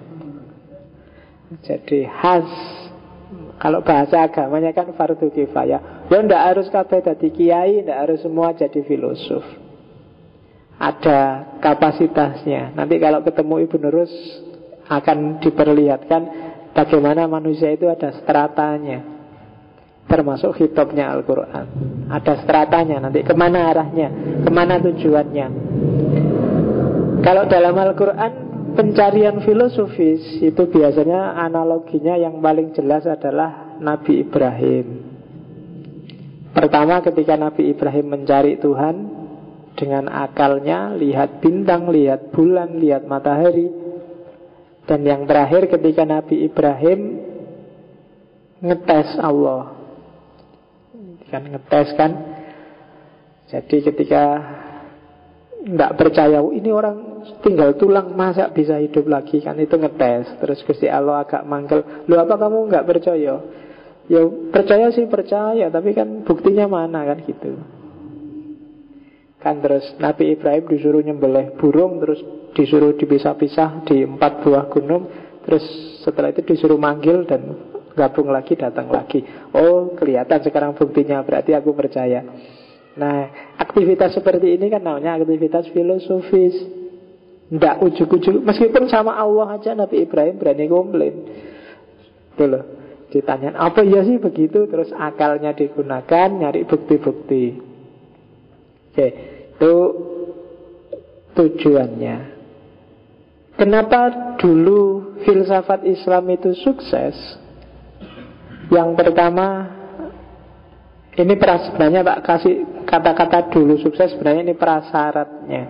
Jadi khas. Kalau bahasa agamanya kan fardu kifayah. Ya ndak harus kabeh dadi kiai, ndak harus semua jadi filosof. Ada kapasitasnya. Nanti kalau ketemu Ibnu Rus akan diperlihatkan bagaimana manusia itu ada stratanya, termasuk hitopnya Al-Quran. Ada stratanya nanti, kemana arahnya, kemana tujuannya. Kalau dalam Al-Quran pencarian filosofis itu biasanya analoginya yang paling jelas adalah Nabi Ibrahim. Pertama ketika Nabi Ibrahim mencari Tuhan dengan akalnya, lihat bintang, lihat bulan, lihat matahari. Dan yang terakhir ketika Nabi Ibrahim ngetes Allah. Kan ngetes kan. Jadi ketika tidak percaya, ini orang tinggal tulang masa bisa hidup lagi, kan itu ngetes. Terus Gusti Allah agak manggil, lu apa kamu nggak percaya? Ya percaya sih percaya, tapi kan buktinya mana kan gitu. Kan terus Nabi Ibrahim disuruh nyembelih burung, terus disuruh dipisah-pisah di 4 buah gunung. Terus setelah itu disuruh manggil dan gabung lagi, datang lagi. Oh kelihatan sekarang buktinya, berarti aku percaya. Nah aktivitas seperti ini kan namanya aktivitas filosofis. Nggak ujuk-ujuk, meskipun sama Allah aja Nabi Ibrahim berani komplain. Tuh loh, ditanya apa ya sih begitu. Terus akalnya digunakan, nyari bukti-bukti. Oke, itu tujuannya. Kenapa dulu filsafat Islam itu sukses? Yang pertama, ini sebenarnya tak kasih kata-kata dulu sukses, sebenarnya ini prasyaratnya.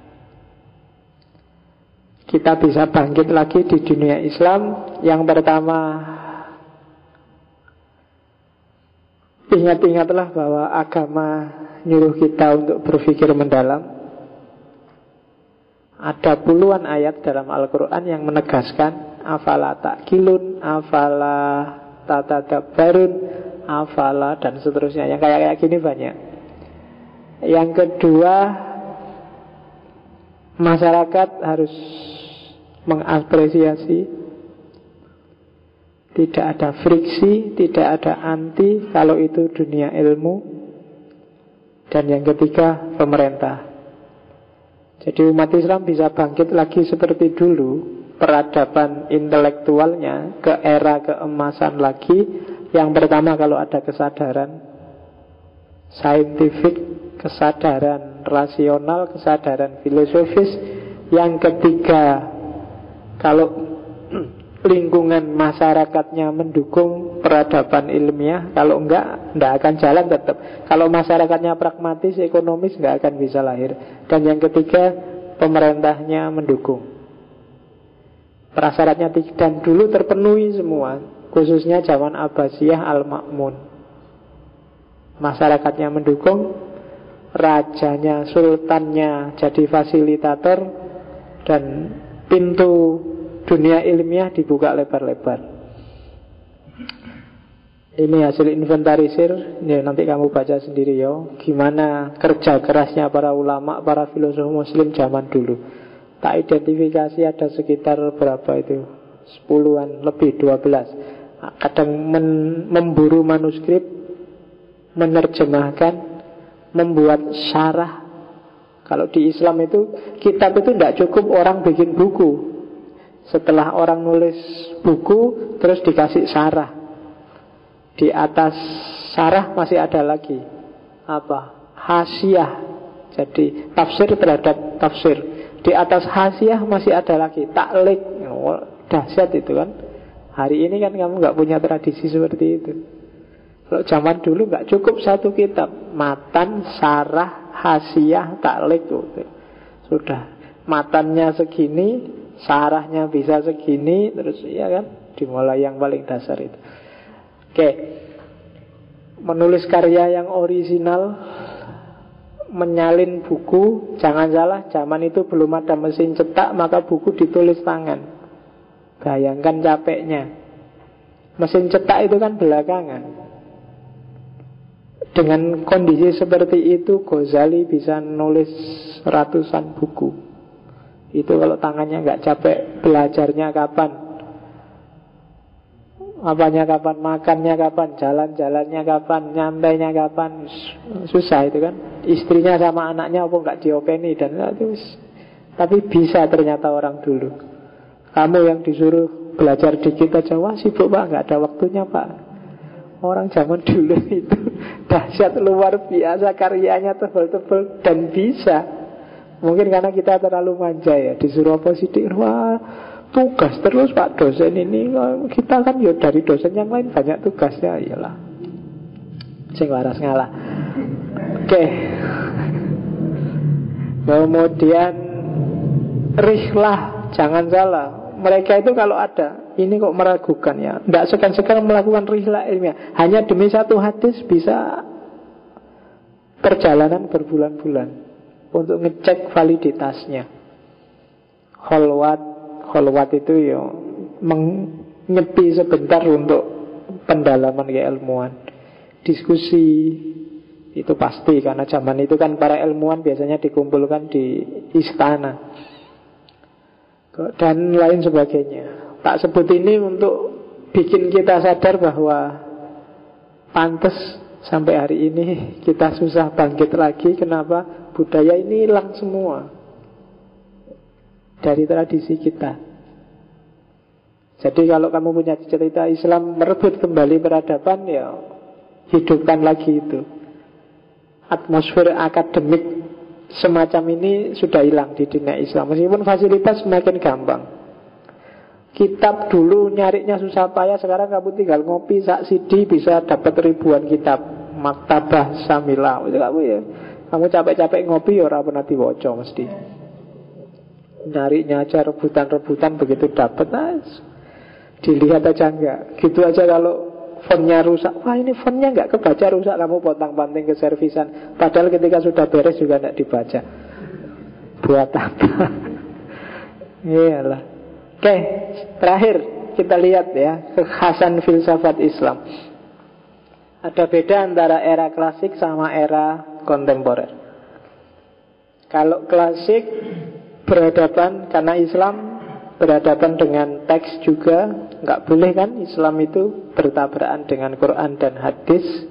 Kita bisa bangkit lagi di dunia Islam. Yang pertama, ingat-ingatlah bahwa agama nyuruh kita untuk berpikir mendalam. Ada puluhan ayat dalam Al-Quran yang menegaskan afala ta'qilun, afala tatadabbarun, afala dan seterusnya. Yang kayak gini banyak. Yang kedua, masyarakat harus mengapresiasi. Tidak ada friksi, tidak ada anti kalau itu dunia ilmu. Dan yang ketiga, pemerintah. Jadi umat Islam bisa bangkit lagi seperti dulu, peradaban intelektualnya ke era keemasan lagi. Yang pertama kalau ada kesadaran saintifik, kesadaran rasional, kesadaran filosofis. Yang ketiga, kalau lingkungan masyarakatnya mendukung peradaban ilmiah. Kalau enggak akan jalan tetap. Kalau masyarakatnya pragmatis, ekonomis, enggak akan bisa lahir. Dan yang ketiga, pemerintahnya mendukung. Prasyaratnya dan dulu terpenuhi semua, khususnya zaman Abbasiyah Al-Ma'mun. Masyarakatnya mendukung, rajanya, sultannya jadi fasilitator, dan pintu dunia ilmiah dibuka lebar-lebar. Ini hasil inventarisir. Ya, nanti kamu baca sendiri ya, gimana kerja kerasnya para ulama, para filosof muslim zaman dulu. Tak identifikasi ada sekitar berapa itu, 10-an lebih, 12. Kadang memburu manuskrip, menerjemahkan, membuat syarah. Kalau di Islam itu kitab itu tidak cukup orang bikin buku. Setelah orang nulis buku, terus dikasih syarah. Di atas syarah masih ada lagi apa? Hasyiah. Jadi tafsir terhadap tafsir. Di atas hasyiah masih ada lagi taklik. Oh, dahsyat itu kan. Hari ini kan kamu nggak punya tradisi seperti itu. Kalau zaman dulu nggak cukup satu kitab, matan, syarah, hasyiah, taklik. Sudah, matannya segini, sarahnya bisa segini, terus ya kan, dimulai yang paling dasar itu. Oke, menulis karya yang orisinal, menyalin buku. Jangan salah, zaman itu belum ada mesin cetak, maka buku ditulis tangan. Bayangkan capeknya. Mesin cetak itu kan belakangan. Dengan kondisi seperti itu Ghazali bisa nulis ratusan buku. Itu kalau tangannya nggak capek. Belajarnya kapan, apanya kapan, makannya kapan, jalan-jalannya kapan, nyantainya kapan. Susah itu kan. Istrinya sama anaknya apa nggak diopeni dan itu. Tapi bisa ternyata orang dulu. Kamu yang disuruh belajar dikit aja, wah sibuk pak, nggak ada waktunya pak. Orang zaman dulu itu dahsyat luar biasa, karyanya tebel-tebel dan bisa. Mungkin karena kita terlalu manja ya, disuruh apa sidik, wah tugas terus pak dosen ini. Kita kan ya dari dosen yang lain banyak tugasnya, iyalah. Sing waras ngalah. Oke. Kemudian rihlah, jangan salah. Mereka itu kalau ada, ini kok meragukan ya, tidak sekan-sekan melakukan rihlah ilmiah. Hanya demi satu hadis bisa perjalanan berbulan-bulan untuk ngecek validitasnya. Kholwat itu ya menyepi sebentar untuk pendalaman keilmuan. Diskusi itu pasti, karena zaman itu kan para ilmuwan biasanya dikumpulkan di istana dan lain sebagainya. Tak sebut ini untuk bikin kita sadar bahwa pantas sampai hari ini kita susah bangkit lagi. Kenapa? Budaya ini hilang semua dari tradisi kita. Jadi kalau kamu punya cerita Islam merebut kembali peradaban, ya hidupkan lagi itu. Atmosfer akademik semacam ini sudah hilang di dunia Islam. Meskipun fasilitas semakin gampang. Kitab dulu nyarinya susah payah, sekarang kamu tinggal ngopi sak CD bisa dapat ribuan kitab. Maktabah Samila. Kamu ya, kamu capek-capek ngopi ya ora pernah diwaca mesti. Nyarinya aja rebutan-rebutan, begitu dapat dilihat aja enggak. Gitu aja kalau fontnya rusak, wah ini fontnya enggak kebaca, rusak, kamu potong-panting ke servisan. Padahal ketika sudah beres juga enggak dibaca. Buat apa? Iyalah. Oke, terakhir kita lihat ya kekhasan filsafat Islam. Ada beda antara era klasik sama era kontemporer. Kalau klasik berhadapan, karena Islam berhadapan dengan teks juga, nggak boleh kan Islam itu bertabrakan dengan Quran dan hadis.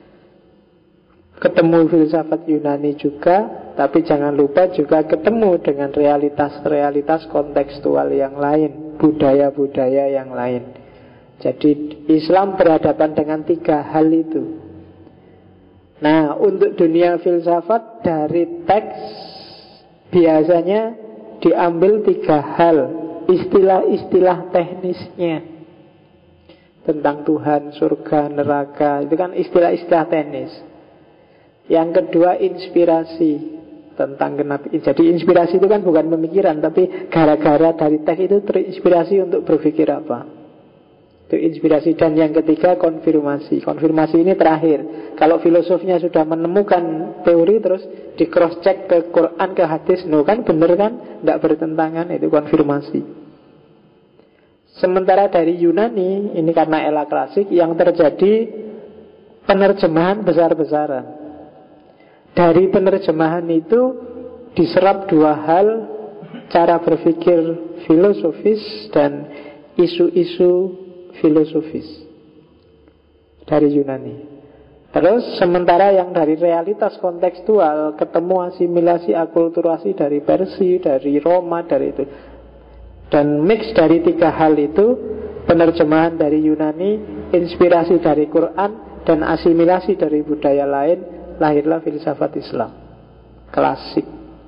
Ketemu filsafat Yunani juga, tapi jangan lupa juga ketemu dengan realitas-realitas kontekstual yang lain, budaya-budaya yang lain. Jadi Islam berhadapan dengan tiga hal itu. Nah, untuk dunia filsafat dari teks biasanya diambil tiga hal, istilah-istilah teknisnya tentang Tuhan, surga, neraka. Itu kan istilah-istilah teknis. Yang kedua inspirasi tentang kenapa. Jadi inspirasi itu kan bukan pemikiran, tapi gara-gara dari teks itu terinspirasi untuk berpikir apa. Itu inspirasi. Dan yang ketiga konfirmasi. Konfirmasi ini terakhir. Kalau filosofnya sudah menemukan teori, terus di cross check ke Quran, ke hadis, no kan bener kan, tidak bertentangan, itu konfirmasi. Sementara dari Yunani, ini karena era klasik, yang terjadi penerjemahan besar-besaran. Dari penerjemahan itu diserap dua hal, cara berpikir filosofis dan isu-isu filosofis dari Yunani. Terus sementara yang dari realitas kontekstual ketemu asimilasi, akulturasi dari Persia, dari Roma, dari itu. Dan mix dari tiga hal itu, penerjemahan dari Yunani, inspirasi dari Quran, dan asimilasi dari budaya lain, lahirlah filsafat Islam klasik.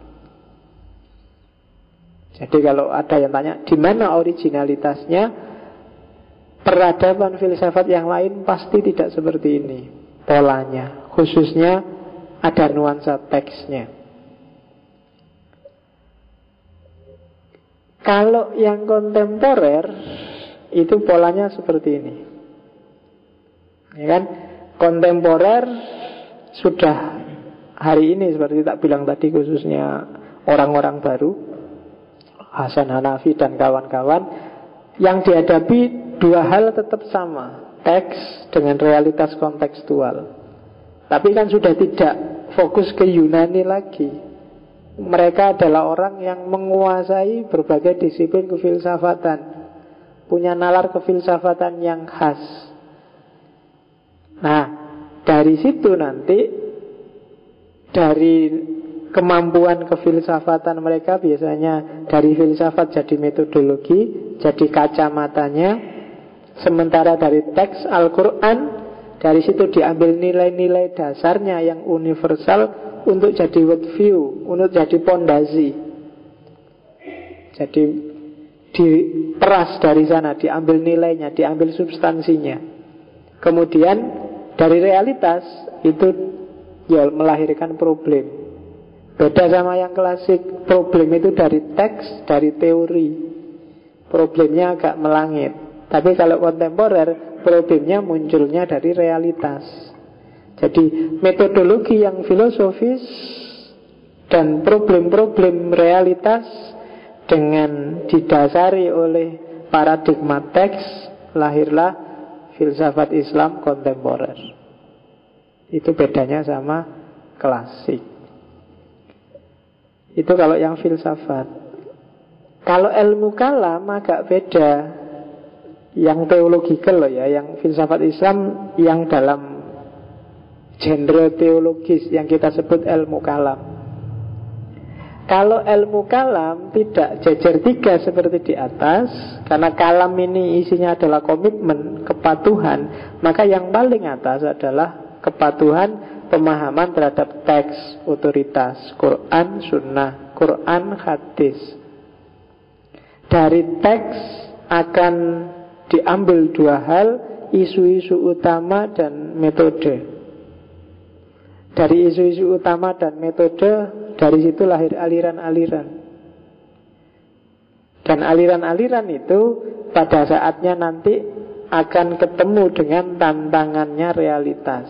Jadi kalau ada yang tanya di mana originalitasnya, peradaban filsafat yang lain pasti tidak seperti ini polanya, khususnya ada nuansa teksnya. Kalau yang kontemporer itu polanya seperti ini, ya kan? Kontemporer sudah hari ini seperti tak bilang tadi, khususnya orang-orang baru, Hasan Hanafi dan kawan-kawan, yang dihadapi dua hal tetap sama, teks dengan realitas kontekstual. Tapi kan sudah tidak fokus ke Yunani lagi. Mereka adalah orang yang menguasai berbagai disiplin kefilsafatan, punya nalar kefilsafatan yang khas. Nah, dari situ nanti, dari kemampuan kefilsafatan mereka, biasanya dari filsafat jadi metodologi, jadi kacamatanya. Sementara dari teks Al-Quran, dari situ diambil nilai-nilai dasarnya yang universal untuk jadi worldview, untuk jadi pondasi. Jadi diperas dari sana, diambil nilainya, diambil substansinya. Kemudian dari realitas itu ya melahirkan problem. Beda sama yang klasik, problem itu dari teks, dari teori. Problemnya agak melangit. Tapi kalau kontemporer, problemnya munculnya dari realitas. Jadi metodologi yang filosofis dan problem-problem realitas dengan didasari oleh paradigma teks, lahirlah filsafat Islam kontemporer. Itu bedanya sama klasik. Itu kalau yang filsafat. Kalau ilmu kalam agak beda. Yang teologikal loh ya, yang filsafat Islam yang dalam genre teologis yang kita sebut ilmu kalam. Kalau ilmu kalam tidak jejer tiga seperti di atas, karena kalam ini isinya adalah komitmen, kepatuhan, maka yang paling atas adalah kepatuhan pemahaman terhadap teks, otoritas, Quran, Sunnah, Quran, hadis. Dari teks akan diambil dua hal, isu-isu utama dan metode. Dari isu-isu utama dan metode, dari situ lahir aliran-aliran. Dan aliran-aliran itu pada saatnya nanti akan ketemu dengan tantangannya realitas.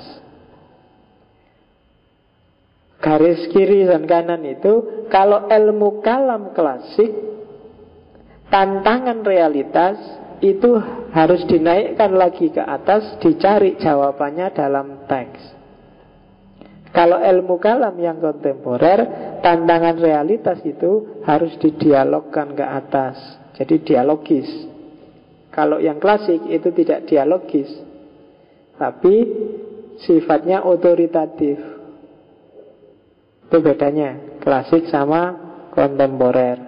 Garis kiri dan kanan itu, kalau ilmu kalam klasik, tantangan realitas itu harus dinaikkan lagi ke atas, dicari jawabannya dalam teks. Kalau ilmu kalam yang kontemporer, tantangan realitas itu harus didialogkan ke atas. Jadi dialogis. Kalau yang klasik itu tidak dialogis, tapi sifatnya otoritatif. Itu bedanya klasik sama kontemporer.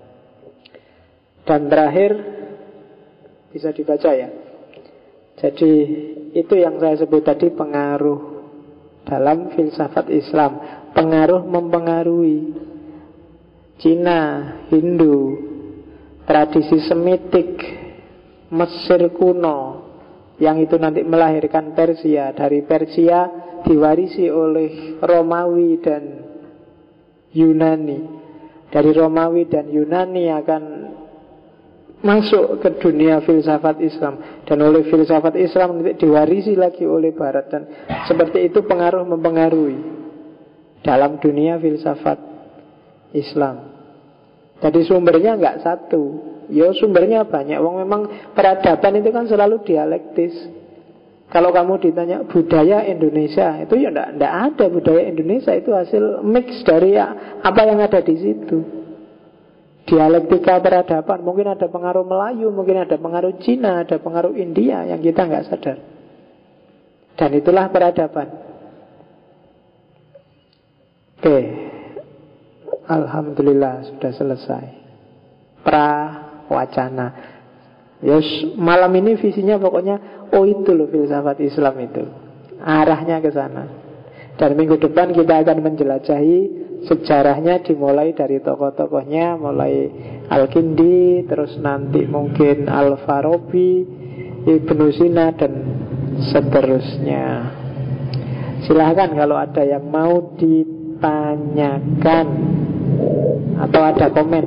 Dan terakhir, bisa dibaca ya. Jadi itu yang saya sebut tadi pengaruh dalam filsafat Islam. Pengaruh mempengaruhi Cina, Hindu, tradisi Semitik, Mesir kuno, yang itu nanti melahirkan Persia. Dari Persia diwarisi oleh Romawi dan Yunani. Dari Romawi dan Yunani akan masuk ke dunia filsafat Islam, dan oleh filsafat Islam diwarisi lagi oleh Barat. Dan seperti itu pengaruh mempengaruhi dalam dunia filsafat Islam. Jadi sumbernya nggak satu, ya sumbernya banyak. Wong memang peradaban itu kan selalu dialektis. Kalau kamu ditanya budaya Indonesia, itu ya enggak ada budaya Indonesia, itu hasil mix dari apa yang ada di situ. Dialektika peradaban, mungkin ada pengaruh Melayu, mungkin ada pengaruh Cina, ada pengaruh India yang kita nggak sadar. Dan itulah peradaban. Oke, alhamdulillah sudah selesai. Prawacana. Yes, malam ini visinya pokoknya, oh itu loh filsafat Islam itu. Arahnya ke sana. Dan minggu depan kita akan menjelajahi sejarahnya, dimulai dari tokoh-tokohnya, mulai Al-Kindi, terus nanti mungkin Al-Farabi, Ibnu Sina, dan seterusnya. Silahkan kalau ada yang mau ditanyakan atau ada komen.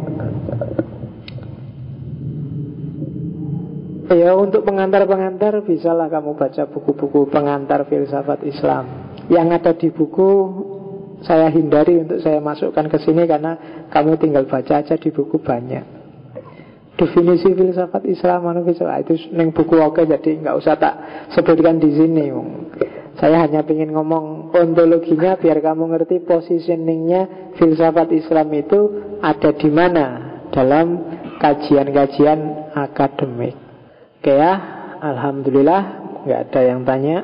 Ya, untuk pengantar-pengantar bisalah kamu baca buku-buku pengantar filsafat Islam. Yang ada di buku saya hindari untuk saya masukkan ke sini, karena kamu tinggal baca aja di buku banyak. definisi filsafat Islam itu neng buku oke, jadi nggak usah tak sebutkan di sini. Saya hanya ingin ngomong ontologinya biar kamu ngerti positioningnya filsafat Islam itu ada di mana dalam kajian-kajian akademik. Oke ya, alhamdulillah nggak ada yang tanya.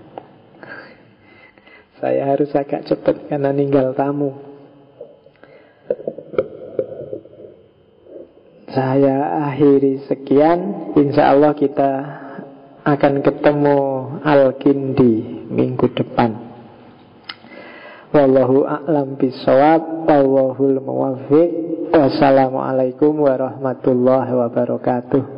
Saya harus agak cepat karena ninggal tamu. Saya akhiri sekian. Insya Allah kita akan ketemu Al-Kindi minggu depan. Wallahu a'lam bishawab. Wallahul muwaffiq. Wassalamualaikum warahmatullahi wabarakatuh.